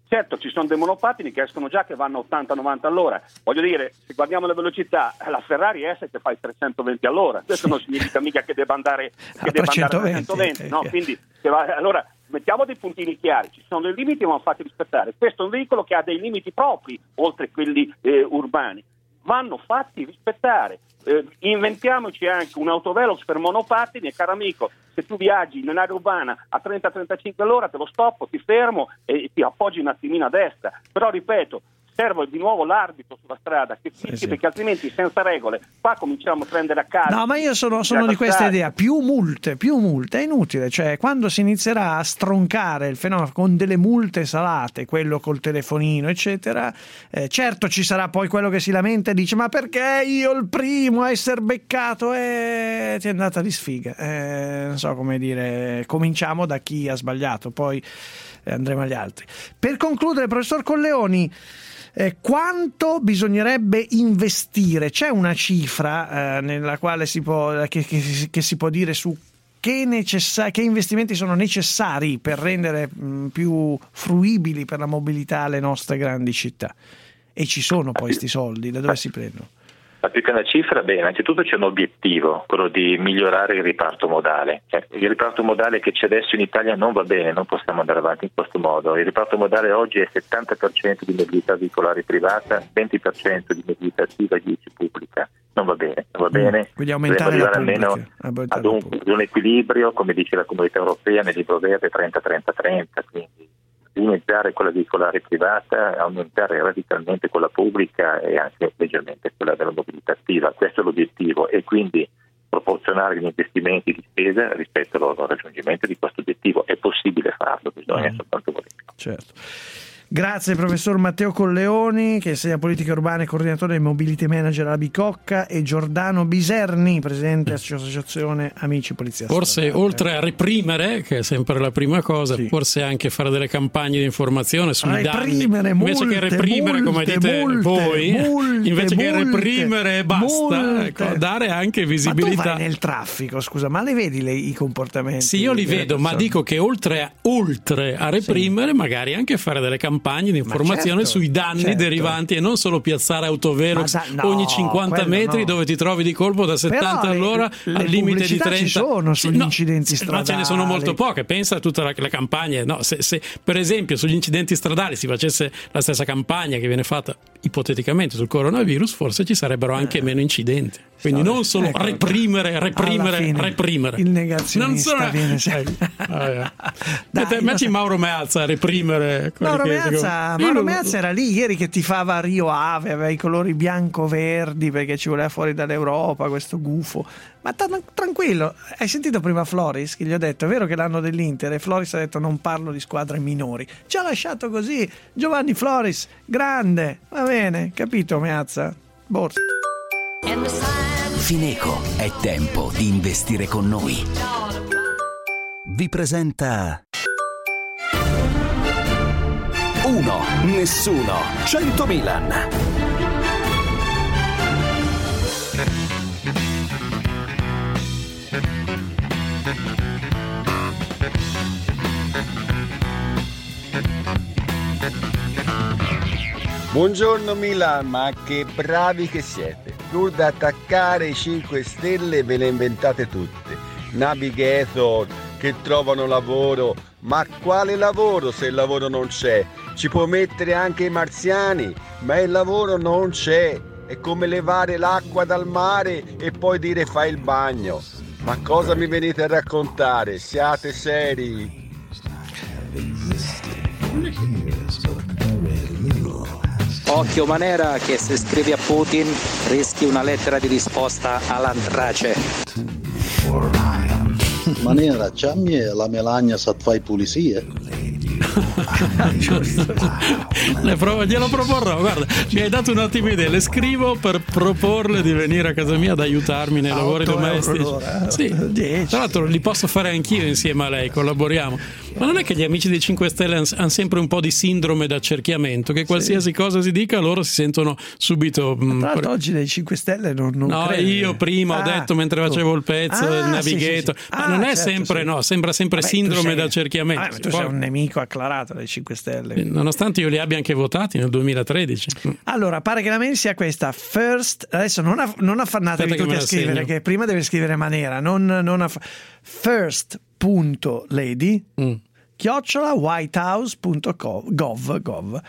Certo, ci sono dei monopattini che escono già che vanno a ottanta novanta all'ora. Voglio dire, se guardiamo le velocità, la Ferrari S che fa i trecentoventi all'ora. Questo non significa mica che debba andare, che debba andare a trecentoventi, no? Quindi, se va, allora, mettiamo dei puntini chiari. Ci sono dei limiti e vanno fatti rispettare. Questo è un veicolo che ha dei limiti propri, oltre quelli eh, urbani. Vanno fatti rispettare. Eh, inventiamoci anche un autovelox per monopattini e, caro amico, se tu viaggi in un'area urbana a trenta trentacinque all'ora te lo stoppo, ti fermo e ti appoggi un attimino a destra, però ripeto, serve di nuovo l'arbitro sulla strada che fischi, sì, sì. perché altrimenti senza regole qua cominciamo a prendere a caso. No, ma io sono, sono di questa idea, più multe, più multe, è inutile, cioè quando si inizierà a stroncare il fenomeno con delle multe salate, quello col telefonino eccetera, eh, certo ci sarà poi quello che si lamenta e dice ma perché io il primo a essere beccato e eh, ti è andata di sfiga, eh, non so come dire, cominciamo da chi ha sbagliato, poi eh, andremo agli altri. Per concludere, professor Colleoni, Eh, quanto bisognerebbe investire? C'è una cifra eh, nella quale si può, che, che, che si può dire su che, necessa- che investimenti sono necessari per rendere mh, più fruibili per la mobilità le nostre grandi città? E ci sono poi questi soldi, da dove si prendono? Ma più che una cifra, beh, innanzitutto c'è un obiettivo, quello di migliorare il riparto modale. Eh, il riparto modale che c'è adesso in Italia non va bene, non possiamo andare avanti in questo modo. Il riparto modale oggi è settanta per cento di mobilità veicolare privata, venti per cento di mobilità attiva e dieci per cento pubblica. Non va bene, non va bene. Quindi aumentare la pubblica, almeno ad un, ad un equilibrio, come dice la Comunità Europea nel libro verde trenta trenta trenta, quindi iniziare quella veicolare privata, aumentare radicalmente quella pubblica e anche leggermente quella della mobilità attiva. Questo è l'obiettivo e quindi proporzionare gli investimenti di spesa rispetto al raggiungimento di questo obiettivo. È possibile farlo, bisogna mm. soltanto volerlo. Certo. Grazie professor Matteo Colleoni, che insegna politiche urbane e coordinatore dei Mobility Manager alla Bicocca, e Giordano Biserni, presidente dell'Associazione Amici Polizia Forse Stradale. Oltre a reprimere, che è sempre la prima cosa, sì. forse anche fare delle campagne di informazione sui danni, invece multe, che reprimere multe, come dite multe, voi, multe, invece multe, che reprimere e basta, ecco, dare anche visibilità. Ma tu vai nel traffico, scusa, ma le vedi le, i comportamenti? Sì, io li vedo, ma dico che oltre a, oltre a reprimere, sì. magari anche fare delle campagne di informazione certo, sui danni certo. derivanti, e non solo piazzare autovelox da, no, ogni cinquanta metri no. dove ti trovi di colpo da settanta Però all'ora le, le al limite di trenta. Ci sono sugli no, incidenti stradali, ma ce ne sono molto poche. Pensa a tutta la, la campagna, no? se, se per esempio sugli incidenti stradali si facesse la stessa campagna che viene fatta ipoteticamente sul coronavirus, forse ci sarebbero anche eh. meno incidenti. Quindi non solo ecco, reprimere, reprimere, fine, reprimere. Il negazionista non sono... viene sempre. ah, Dai, metti so... Mauro Meazza a reprimere. Mauro che, Meazza, che... Mauro Meazza era lì ieri che tifava Rio Ave, aveva i colori bianco-verdi perché ci voleva fuori dall'Europa, questo gufo. Ma t- tranquillo, hai sentito prima Floris che gli ho detto, è vero che l'anno dell'Inter, e Floris ha detto non parlo di squadre minori. Ci ha lasciato così. Giovanni Floris, grande, va bene, capito Meazza? Borsa. Fineco, è tempo di investire con noi. Vi presenta Uno, Nessuno, cento Milan. Buongiorno Milan, ma che bravi che siete. Pur da attaccare i cinque Stelle ve le inventate tutte. Navigator, che trovano lavoro. Ma quale lavoro se il lavoro non c'è? Ci può mettere anche i marziani, ma il lavoro non c'è. È come levare l'acqua dal mare e poi dire fai il bagno. Ma cosa mi venite a raccontare? Siate seri. Occhio Manera, che se scrivi a Putin rischi una lettera di risposta all'antrace. Manera, c'hammi la Melania sa fai pulizie? Le provo, glielo proporrò, guarda, mi hai dato un'ottima idea, le scrivo per proporle di venire a casa mia ad aiutarmi nei lavori domestici. Sì, tra l'altro li posso fare anch'io insieme a lei, collaboriamo. Ma non è che gli amici dei cinque Stelle hanno sempre un po' di sindrome d'accerchiamento, che qualsiasi sì. cosa si dica loro si sentono subito. Ma tra l'altro oggi dei cinque Stelle non, non no crede. Io prima ah, ho detto mentre facevo il pezzo ah, del Navigator, sì, sì, sì. ma ah, non è certo, sempre sì. no, sembra sempre Vabbè, sindrome tu sei, d'accerchiamento. vabbè, tu sei un nemico acclarato. imparato dai cinque Stelle. Nonostante io li abbia anche votati nel duemilatredici. Allora, pare che la mail sia questa: first, adesso non, aff- non affannatevi Aspetta che tutti me a la scrivere, segno. che prima deve scrivere Manera, non, non aff- first.lady Mm. chiocciola whitehouse punto gov gov.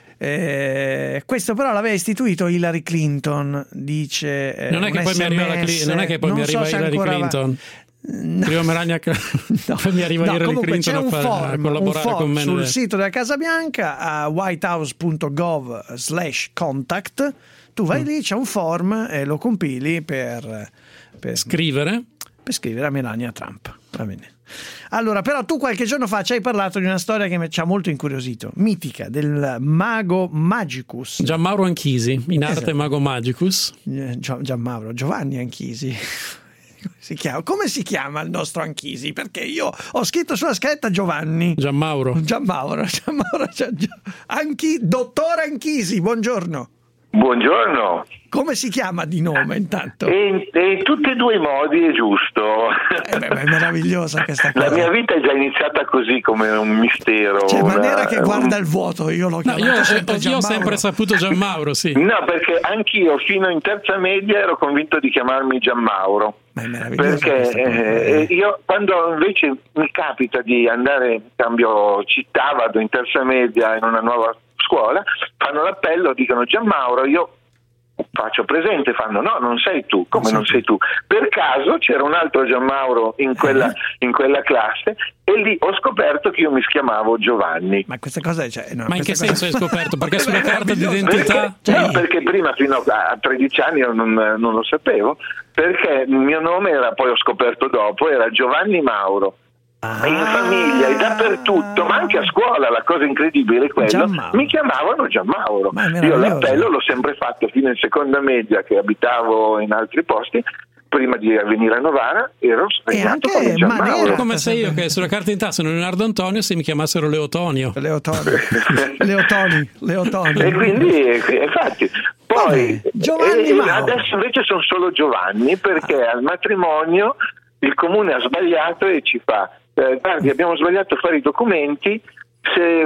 Eh, questo però l'aveva istituito Hillary Clinton, dice eh, Non è che un poi mi arriva, la S M S, Cli- non è che poi non mi so arriva se Hillary ancora va- Clinton. Prima Melania, poi mi arriva No, Hillary comunque Clinton c'è a, un fare, a form, collaborare un form con me. sul nelle- sito della Casa Bianca a whitehouse punto gov slash contact. Tu vai Mm. lì, c'è un form e lo compili per, per scrivere per scrivere a Melania Trump. Va bene. Allora, però tu qualche giorno fa ci hai parlato di una storia che mi ci ha molto incuriosito, mitica, del mago Magicus. Gianmauro Anchisi, in arte Esatto. Mago Magicus. Eh, Gio- Gianmauro, Giovanni Anchisi. Come si chiama? Come si chiama il nostro Anchisi? Perché io ho scritto sulla scheda Giovanni. Gianmauro. Gianmauro, Gianmauro, Gian- Gian- Anchi, dottore Anchisi, buongiorno. Buongiorno. Come si chiama di nome intanto? E in, e in tutti e due i modi è giusto. Eh beh, è meravigliosa questa cosa. La mia vita è già iniziata così, come un mistero. C'è una- Manera che guarda il vuoto, io l'ho No, chiamato io, sempre io ho Gianmauro. sempre saputo Gianmauro, sì. No, perché anch'io fino in terza media ero convinto di chiamarmi Gianmauro. Ma è meravigliosa Perché questa cosa. eh, io quando invece mi capita di andare, cambio città, vado in terza media in una nuova scuola, fanno l'appello, dicono Gianmauro, io faccio presente, fanno no, non sei tu, come non sei tu? Per caso c'era un altro Gianmauro in quella, in quella classe e lì ho scoperto che io mi chiamavo Giovanni. Ma questa cosa cioè, no, Ma in che questa senso cosa- hai scoperto? Perché sulla È carta meraviglioso. d'identità... Perché, no, perché prima fino a tredici anni io non, non lo sapevo, perché il mio nome era, poi ho scoperto dopo, era Giovanni Mauro. E in famiglia e dappertutto, ma anche a scuola, la cosa incredibile è quello, Gianmauro. mi chiamavano Gianmauro. Ma è Io meraviglioso. l'appello l'ho sempre fatto fino in seconda media, che abitavo in altri posti, prima di venire a Novara ero segnato anche come Gianmauro. Manera. Come se io che sulla carta d'identità sono Leonardo Antonio se mi chiamassero Leotonio. Leotoni, Leotoni, Leotoni. E quindi, eh, infatti, poi Vabbè, Giovanni e Mauro. adesso invece sono solo Giovanni, perché al matrimonio il comune ha sbagliato e ci fa eh, guardi, abbiamo sbagliato a fare i documenti, se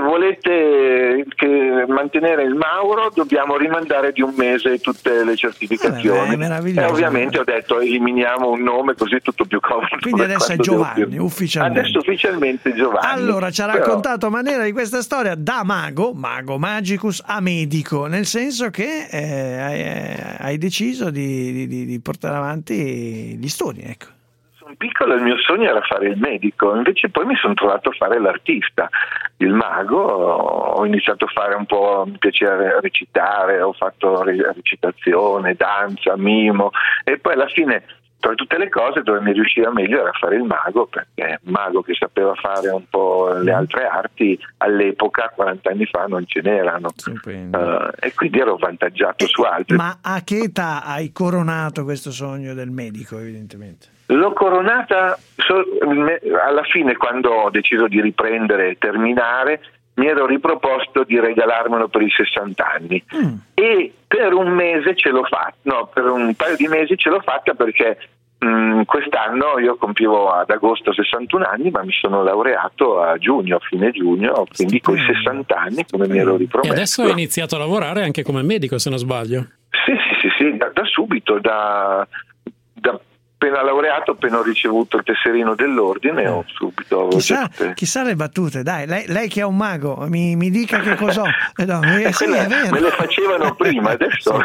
volete che mantenere il Mauro dobbiamo rimandare di un mese tutte le certificazioni. Eh, è meraviglioso. E ovviamente ho detto eliminiamo un nome così è tutto più comodo. Quindi adesso è Quando devo Giovanni, più- ufficialmente. Adesso ufficialmente Giovanni. Allora ci ha Però- raccontato Manera di questa storia da mago, mago magicus a medico, nel senso che eh, hai, hai deciso di, di- di portare avanti gli studi, ecco. Sono piccolo, il mio sogno era fare il medico, invece poi mi sono trovato a fare l'artista, il mago, ho iniziato a fare un po', mi piaceva recitare, ho fatto re- recitazione, danza, mimo e poi alla fine tra tutte le cose dove mi riusciva meglio era fare il mago, perché un mago che sapeva fare un po' le altre arti all'epoca, quaranta anni fa, non ce n'erano. Uh, e quindi ero avvantaggiato su altri. Ma a che età hai coronato questo sogno del medico, evidentemente? L'ho coronata so- me- alla fine, quando ho deciso di riprendere e terminare, mi ero riproposto di regalarmelo per i sessanta anni Mm. e per un mese ce l'ho fatta, no, per un paio di mesi ce l'ho fatta perché mh, quest'anno io compivo ad agosto sessantuno anni, ma mi sono laureato a giugno, a fine giugno, quindi con i sessanta anni, come mi ero E ripromesso. adesso hai iniziato a lavorare anche come medico, se non sbaglio. Sì, sì, sì, sì, da, da subito, da, da appena laureato, appena ho ricevuto il tesserino dell'ordine, ho subito Chissà, tutte- chissà le battute, dai, lei, lei che è un mago, mi, mi dica che cos'ho. Eh no, eh, Eh, sì, quelle è vero. me le facevano prima, adesso,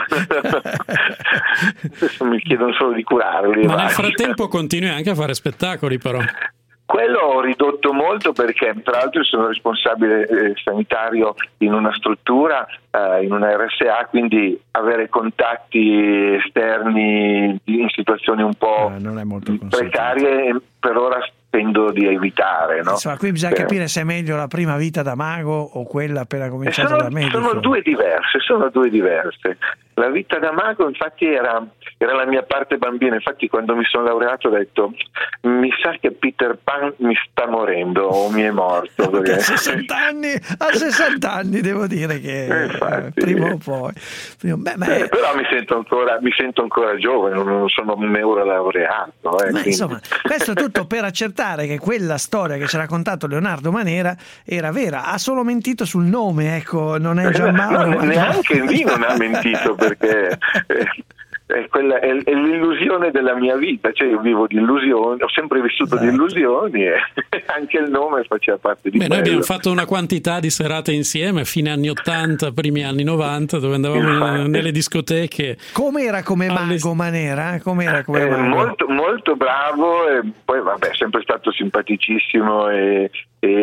adesso mi chiedono solo di curarli. Ma nel basta. frattempo continui anche a fare spettacoli, però. Quello ho ridotto molto perché tra l'altro sono responsabile eh, sanitario in una struttura, eh, in una R S A, quindi avere contatti esterni in situazioni un po' precarie per ora tendo di evitare. No? Insomma, qui bisogna Eh, capire se è meglio la prima vita da mago o quella appena E cominciata sono, da medico. sono due diverse, sono due diverse. La vita da mago infatti era, era la mia parte bambina, infatti quando mi sono laureato ho detto mi sa che Peter Pan mi sta morendo o mi è morto. Perché a Perché... sessanta anni, a sessanta anni devo dire che eh, prima o poi. Prima- beh, beh, Eh, però mi sento ancora, mi sento ancora giovane, non sono un neurolaureato. Eh, ma quindi- insomma, questo tutto per accertare accertare che quella storia che ci ha raccontato Leonardo Manera era vera. Ha solo mentito sul nome, ecco, non è Gianmauro. No, neanche lì non ha mentito, perché eh, è, quella, è, è l'illusione della mia vita, cioè io vivo di illusioni, ho sempre vissuto esatto. di illusioni e anche il nome faceva parte di Beh, quello. Noi abbiamo fatto una quantità di serate insieme, fine anni ottanta, primi anni novanta, dove andavamo Infatti. nelle discoteche. Com'era come mago Manera? Com'era come eh, mago? Molto, molto bravo, e poi vabbè, sempre stato simpaticissimo e,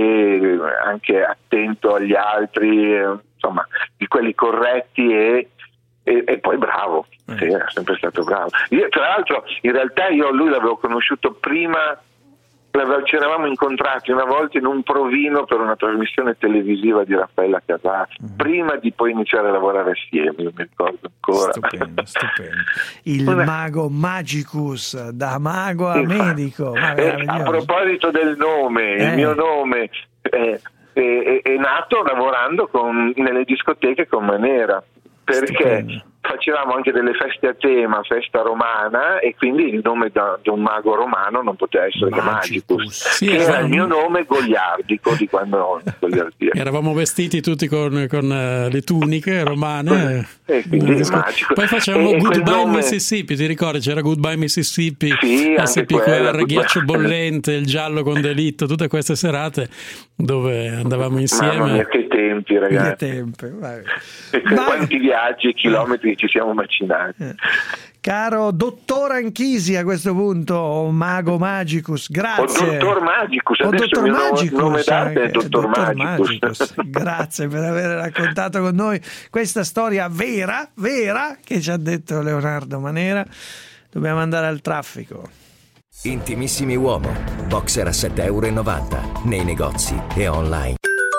e anche attento agli altri, insomma, di quelli corretti e E, e poi bravo, sì, è sempre stato bravo. Io, tra l'altro, in realtà io lui l'avevo conosciuto prima, ci eravamo incontrati una volta in un provino per una trasmissione televisiva di Raffaella Casà, mm. prima di poi iniziare a lavorare assieme, io mi ricordo ancora. Stupendo, stupendo. Il una... mago Magicus, da mago a Infatti. medico. Eh, a proposito del nome, eh. il mio nome è, è, è nato lavorando con, nelle discoteche con Manera. Perché Stupendo. facevamo anche delle feste a tema, festa romana, e quindi il nome da, di un mago romano non poteva essere che Magicus, sì, che era eravamo... il mio nome goliardico di quando goliardia. Eravamo vestiti tutti con, con uh, le tuniche romane. E quindi poi facevamo e Goodbye nome... Mississippi, ti ricordi? C'era Goodbye Mississippi, sì, S P Q R, Ghiaccio Bollente, il Giallo con Delitto, tutte queste serate dove andavamo insieme. Mamma mia, che tempi, ragazzi. Che tempi, vai. E Ma... quanti viaggi e chilometri ci siamo macinati. Eh. Caro dottor Anchisi, a questo punto, mago Magicus, grazie. O dottor Magicus, o adesso dottor il mio Magicus, nome d'arte è dottor, dottor Magicus. Magicus. Grazie per aver raccontato con noi questa storia vera, vera, che ci ha detto Leonardo Manera. Dobbiamo andare al traffico. Intimissimi Uomo, boxer a sette e novanta euro nei negozi e online.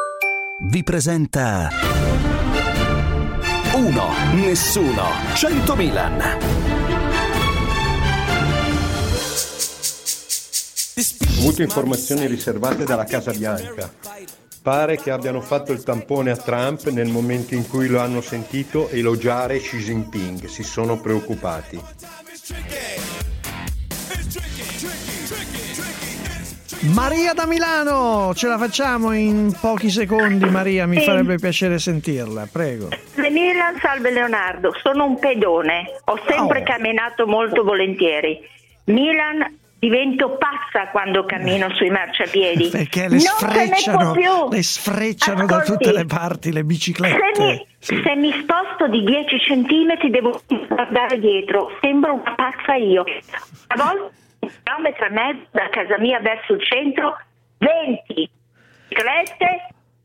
Vi presenta Uno, Nessuno, cento Milan. Ho avuto informazioni riservate dalla Casa Bianca. Pare che abbiano fatto il tampone a Trump nel momento in cui lo hanno sentito elogiare Xi Jinping. Si sono preoccupati. Maria da Milano, ce la facciamo in pochi secondi? Maria, mi sì. farebbe piacere sentirla, prego. Milan, salve Leonardo, sono un pedone, ho sempre oh. camminato molto volentieri. Milan, divento pazza quando cammino sui marciapiedi. Perché le sfrecciano, le sfrecciano da tutte le parti le biciclette. Se mi, sì. se mi sposto di dieci centimetri devo guardare dietro, sembro una pazza io. A volte un chilometro e mezzo da casa mia verso il centro, venti biciclette.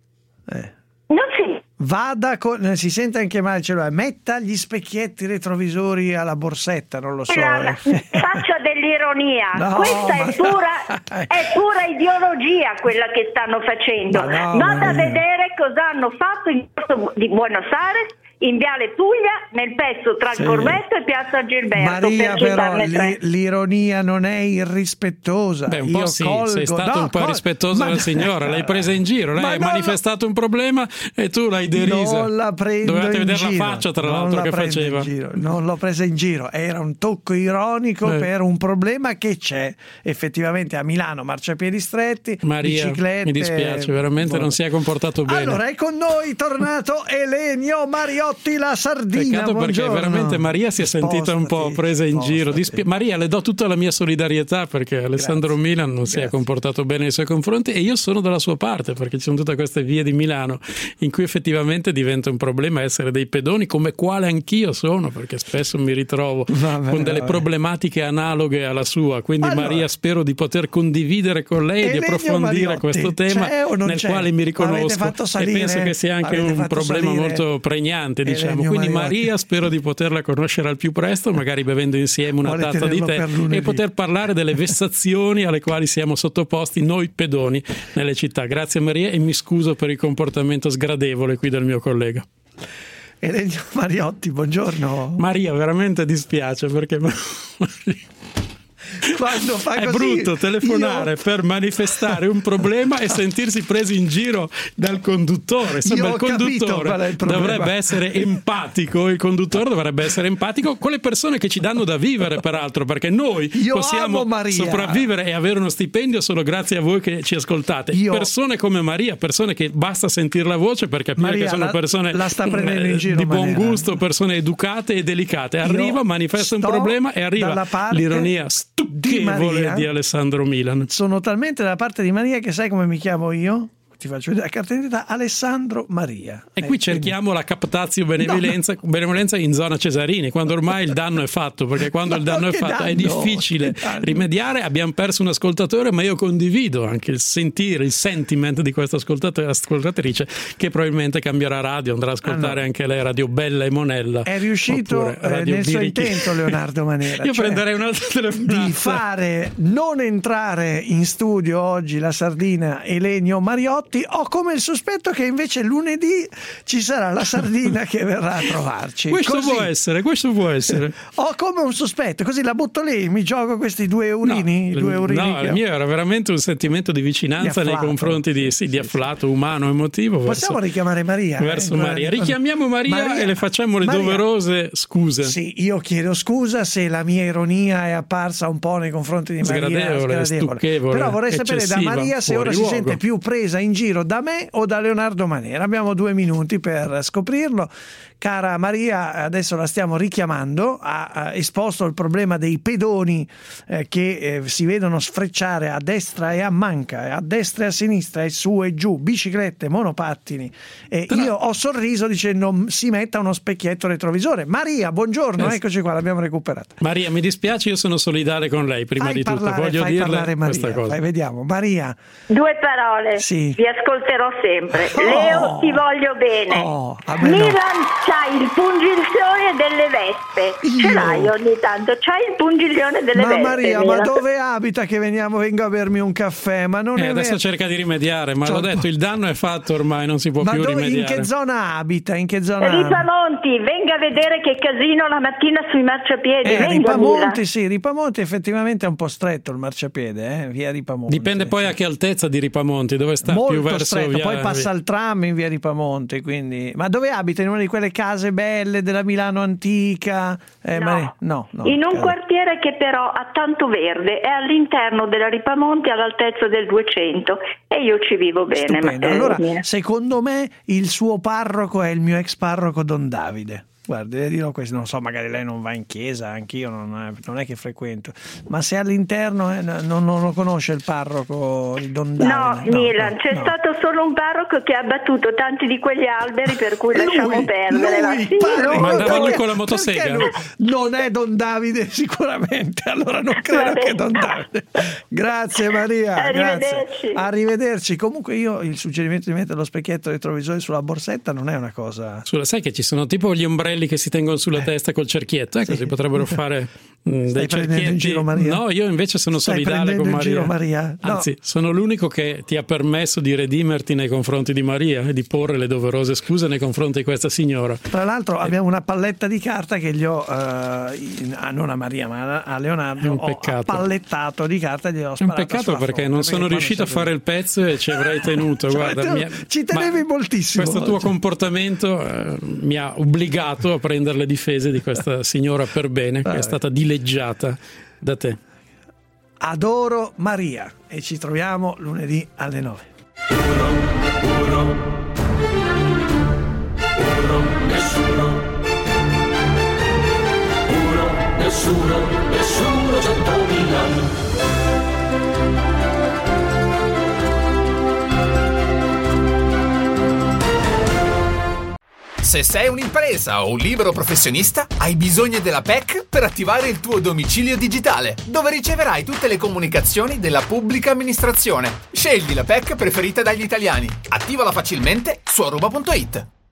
Eh. Non si Vada con, si sente anche male il cellulare, metta gli specchietti retrovisori alla borsetta, non lo so. La, eh. Faccia dell'ironia, no, questa è pura, è pura ideologia quella che stanno facendo. No, Vada a vedere cosa hanno fatto in corso di Buenos Aires, in Viale Puglia, nel pezzo tra il sì. Corvetto e Piazza Gilberto. Maria, per però li, l'ironia non è irrispettosa. Beh, un po' Io sì, colgo... sei stato no, un po' col... irrispettosa della signora, l'hai presa in giro, lei ha manifestato un problema e tu l'hai derisa. Non la prendo Dovevate in vedere giro. la faccia, tra non l'altro, la che faceva. In giro. Non l'ho presa in giro, era un tocco ironico eh. per un problema che c'è effettivamente a Milano, marciapiedi stretti, Maria, biciclette. mi dispiace, veramente Buono. non si è comportato bene. Allora è con noi tornato Elenio Mariotti, la sardina. Peccato perché buongiorno. veramente Maria si è sentita Spostati, un po' presa in spostati. giro. Dispi- Maria, le do tutta la mia solidarietà perché Alessandro Grazie. Milan non Grazie. si è comportato bene nei suoi confronti e io sono dalla sua parte perché ci sono tutte queste vie di Milano in cui effettivamente diventa un problema essere dei pedoni, come quale anch'io sono, perché spesso mi ritrovo vabbè, con delle vabbè. problematiche analoghe alla sua. Quindi allora, Maria, spero di poter condividere con lei e di approfondire Mariotti, questo tema nel c'è? quale mi riconosco salire, e penso che sia anche un problema salire. molto pregnante, diciamo. Elenio Quindi Mariotti. Maria, spero di poterla conoscere al più presto, magari bevendo insieme una Vuole tazza di tè e poter parlare delle vessazioni alle quali siamo sottoposti noi pedoni nelle città. Grazie Maria e mi scuso per il comportamento sgradevole qui del mio collega. Elenio Mariotti, buongiorno. Maria, veramente dispiace perché quando fa è così, brutto telefonare io... per manifestare un problema e sentirsi presi in giro dal conduttore. Insomma, il conduttore il dovrebbe essere empatico, il conduttore dovrebbe essere empatico con le persone che ci danno da vivere, peraltro, perché noi io possiamo sopravvivere e avere uno stipendio solo grazie a voi che ci ascoltate. Io... persone come Maria, persone che basta sentire la voce per capire Maria, che sono la, persone la sta prendendo in giro, di buon maniera. gusto, persone educate e delicate. Arriva, io manifesta un problema e arriva l'ironia stucchevole di, di Alessandro Milan. Sono talmente dalla parte di Maria che sai come mi chiamo io? Ti faccio vedere la carta d'identità, Alessandro Maria. E qui cerchiamo la captatio benevolenza, no, no. benevolenza in zona Cesarini, quando ormai il danno è fatto, perché quando ma il danno è fatto danno? È difficile rimediare. Abbiamo perso un ascoltatore, ma io condivido anche il sentire, il sentiment di questa ascoltatrice, che probabilmente cambierà radio, andrà a ascoltare ah, no. anche lei Radio Bella e Monella. È riuscito eh, nel Birichi. Suo intento Leonardo Manera. Io cioè prenderei un'altra telefonata. Di fare non entrare in studio oggi la sardina Elenio Mariotti. Ho come il sospetto che invece lunedì ci sarà la sardina che verrà a trovarci. Questo così. può essere, questo può essere. Ho come un sospetto, così la butto lì, mi gioco questi due eurini. No, due eurini no il mio era veramente un sentimento di vicinanza di nei confronti di, sì, di afflato umano, emotivo. Possiamo verso, richiamare Maria? Verso eh? Maria. Richiamiamo Maria, Maria e le facciamo le Maria. doverose scuse. Sì, io chiedo scusa se la mia ironia è apparsa un po' nei confronti di Maria. Sgradevole, stucchevole. Però vorrei sapere da Maria se ora luogo. si sente più presa in giro da me o da Leonardo Manera. Abbiamo due minuti per scoprirlo. Cara Maria, adesso la stiamo richiamando, ha, ha esposto il problema dei pedoni eh, che eh, si vedono sfrecciare a destra e a manca, a destra e a sinistra, e su e giù, biciclette, monopattini. E Però... io ho sorriso dicendo si metta uno specchietto retrovisore. Maria, buongiorno, eh, eccoci qua, l'abbiamo recuperata. Maria, mi dispiace, io sono solidale con lei, prima fai di parlare, tutto. Voglio fai dirle parlare Maria, questa cosa. Fai, vediamo, Maria. Due parole, sì. Vi ascolterò sempre. Oh. Leo, ti voglio bene. Oh, Milan, no. C'hai il pungiglione delle vespe. Io? Ce l'hai ogni tanto, c'hai il pungiglione delle ma vespe. Maria, Milan. ma dove abita che veniamo, vengo a bermi un caffè? Ma non eh, è adesso vero. cerca di rimediare, ma C'ho... l'ho detto, il danno è fatto ormai, non si può ma più dove, rimediare. in che zona abita? In che zona Ripamonti, venga a vedere che casino la mattina sui marciapiedi. Eh, venga, Ripamonti, Milan. sì, Ripamonti effettivamente è un po' stretto il marciapiede, eh? Via Ripamonti. Dipende poi a che altezza di Ripamonti, dove sta molto più verso stretto, via, poi passa via. il tram in via Ripamonti, quindi. Ma dove abita? In una di quelle case belle della Milano antica? Eh, no. Ma... no, no, in un casa. quartiere che però ha tanto verde, è all'interno della Ripamonti all'altezza del duecento e io ci vivo bene. Stupendo. Allora, secondo me il suo parroco è il mio ex parroco Don Davide. Guardi, le dirò questo, non so, magari lei non va in chiesa, anch'io non è, non è che frequento, ma se all'interno eh, non, non lo conosce il parroco, il Don Davide. No, Milan, no, c'è no. stato solo un parroco che ha abbattuto tanti di quegli alberi, per cui lui, lasciamo perdere. Lui, sì, parroco, ma andava lui con la motosega. Non è Don Davide sicuramente, allora non credo che Don Davide. Grazie Maria, arrivederci. Grazie. Arrivederci. Comunque io il suggerimento di mettere lo specchietto retrovisore sulla borsetta non è una cosa. Sulla, sai che ci sono tipo gli ombrelli che si tengono sulla eh. testa col cerchietto, eh, sì. così potrebbero fare mh, dei cerchietti. In giro, Maria? No, io invece sono Stai solidale con Maria. In giro, Maria? No. Anzi, sono l'unico che ti ha permesso di redimerti nei confronti di Maria e di porre le doverose scuse nei confronti di questa signora. Tra l'altro eh. abbiamo una palletta di carta che gli ho eh, in, non a Maria ma a Leonardo, ho pallettato di carta e gli ho sparato. È un peccato perché fronte, non sono riuscito a fare il pezzo e ci avrei tenuto. Cioè, Guarda, mi, ci tenevi moltissimo. Questo tuo comportamento eh, mi ha obbligato a prendere le difese di questa signora per bene, che è stata dileggiata da te. Adoro Maria e ci troviamo lunedì alle nove. Uno, uno, uno, nessuno. Uno, nessuno, nessuno, centomila. Se sei un'impresa o un libero professionista, hai bisogno della P E C per attivare il tuo domicilio digitale, dove riceverai tutte le comunicazioni della pubblica amministrazione. Scegli la P E C preferita dagli italiani. Attivala facilmente su aruba punto it.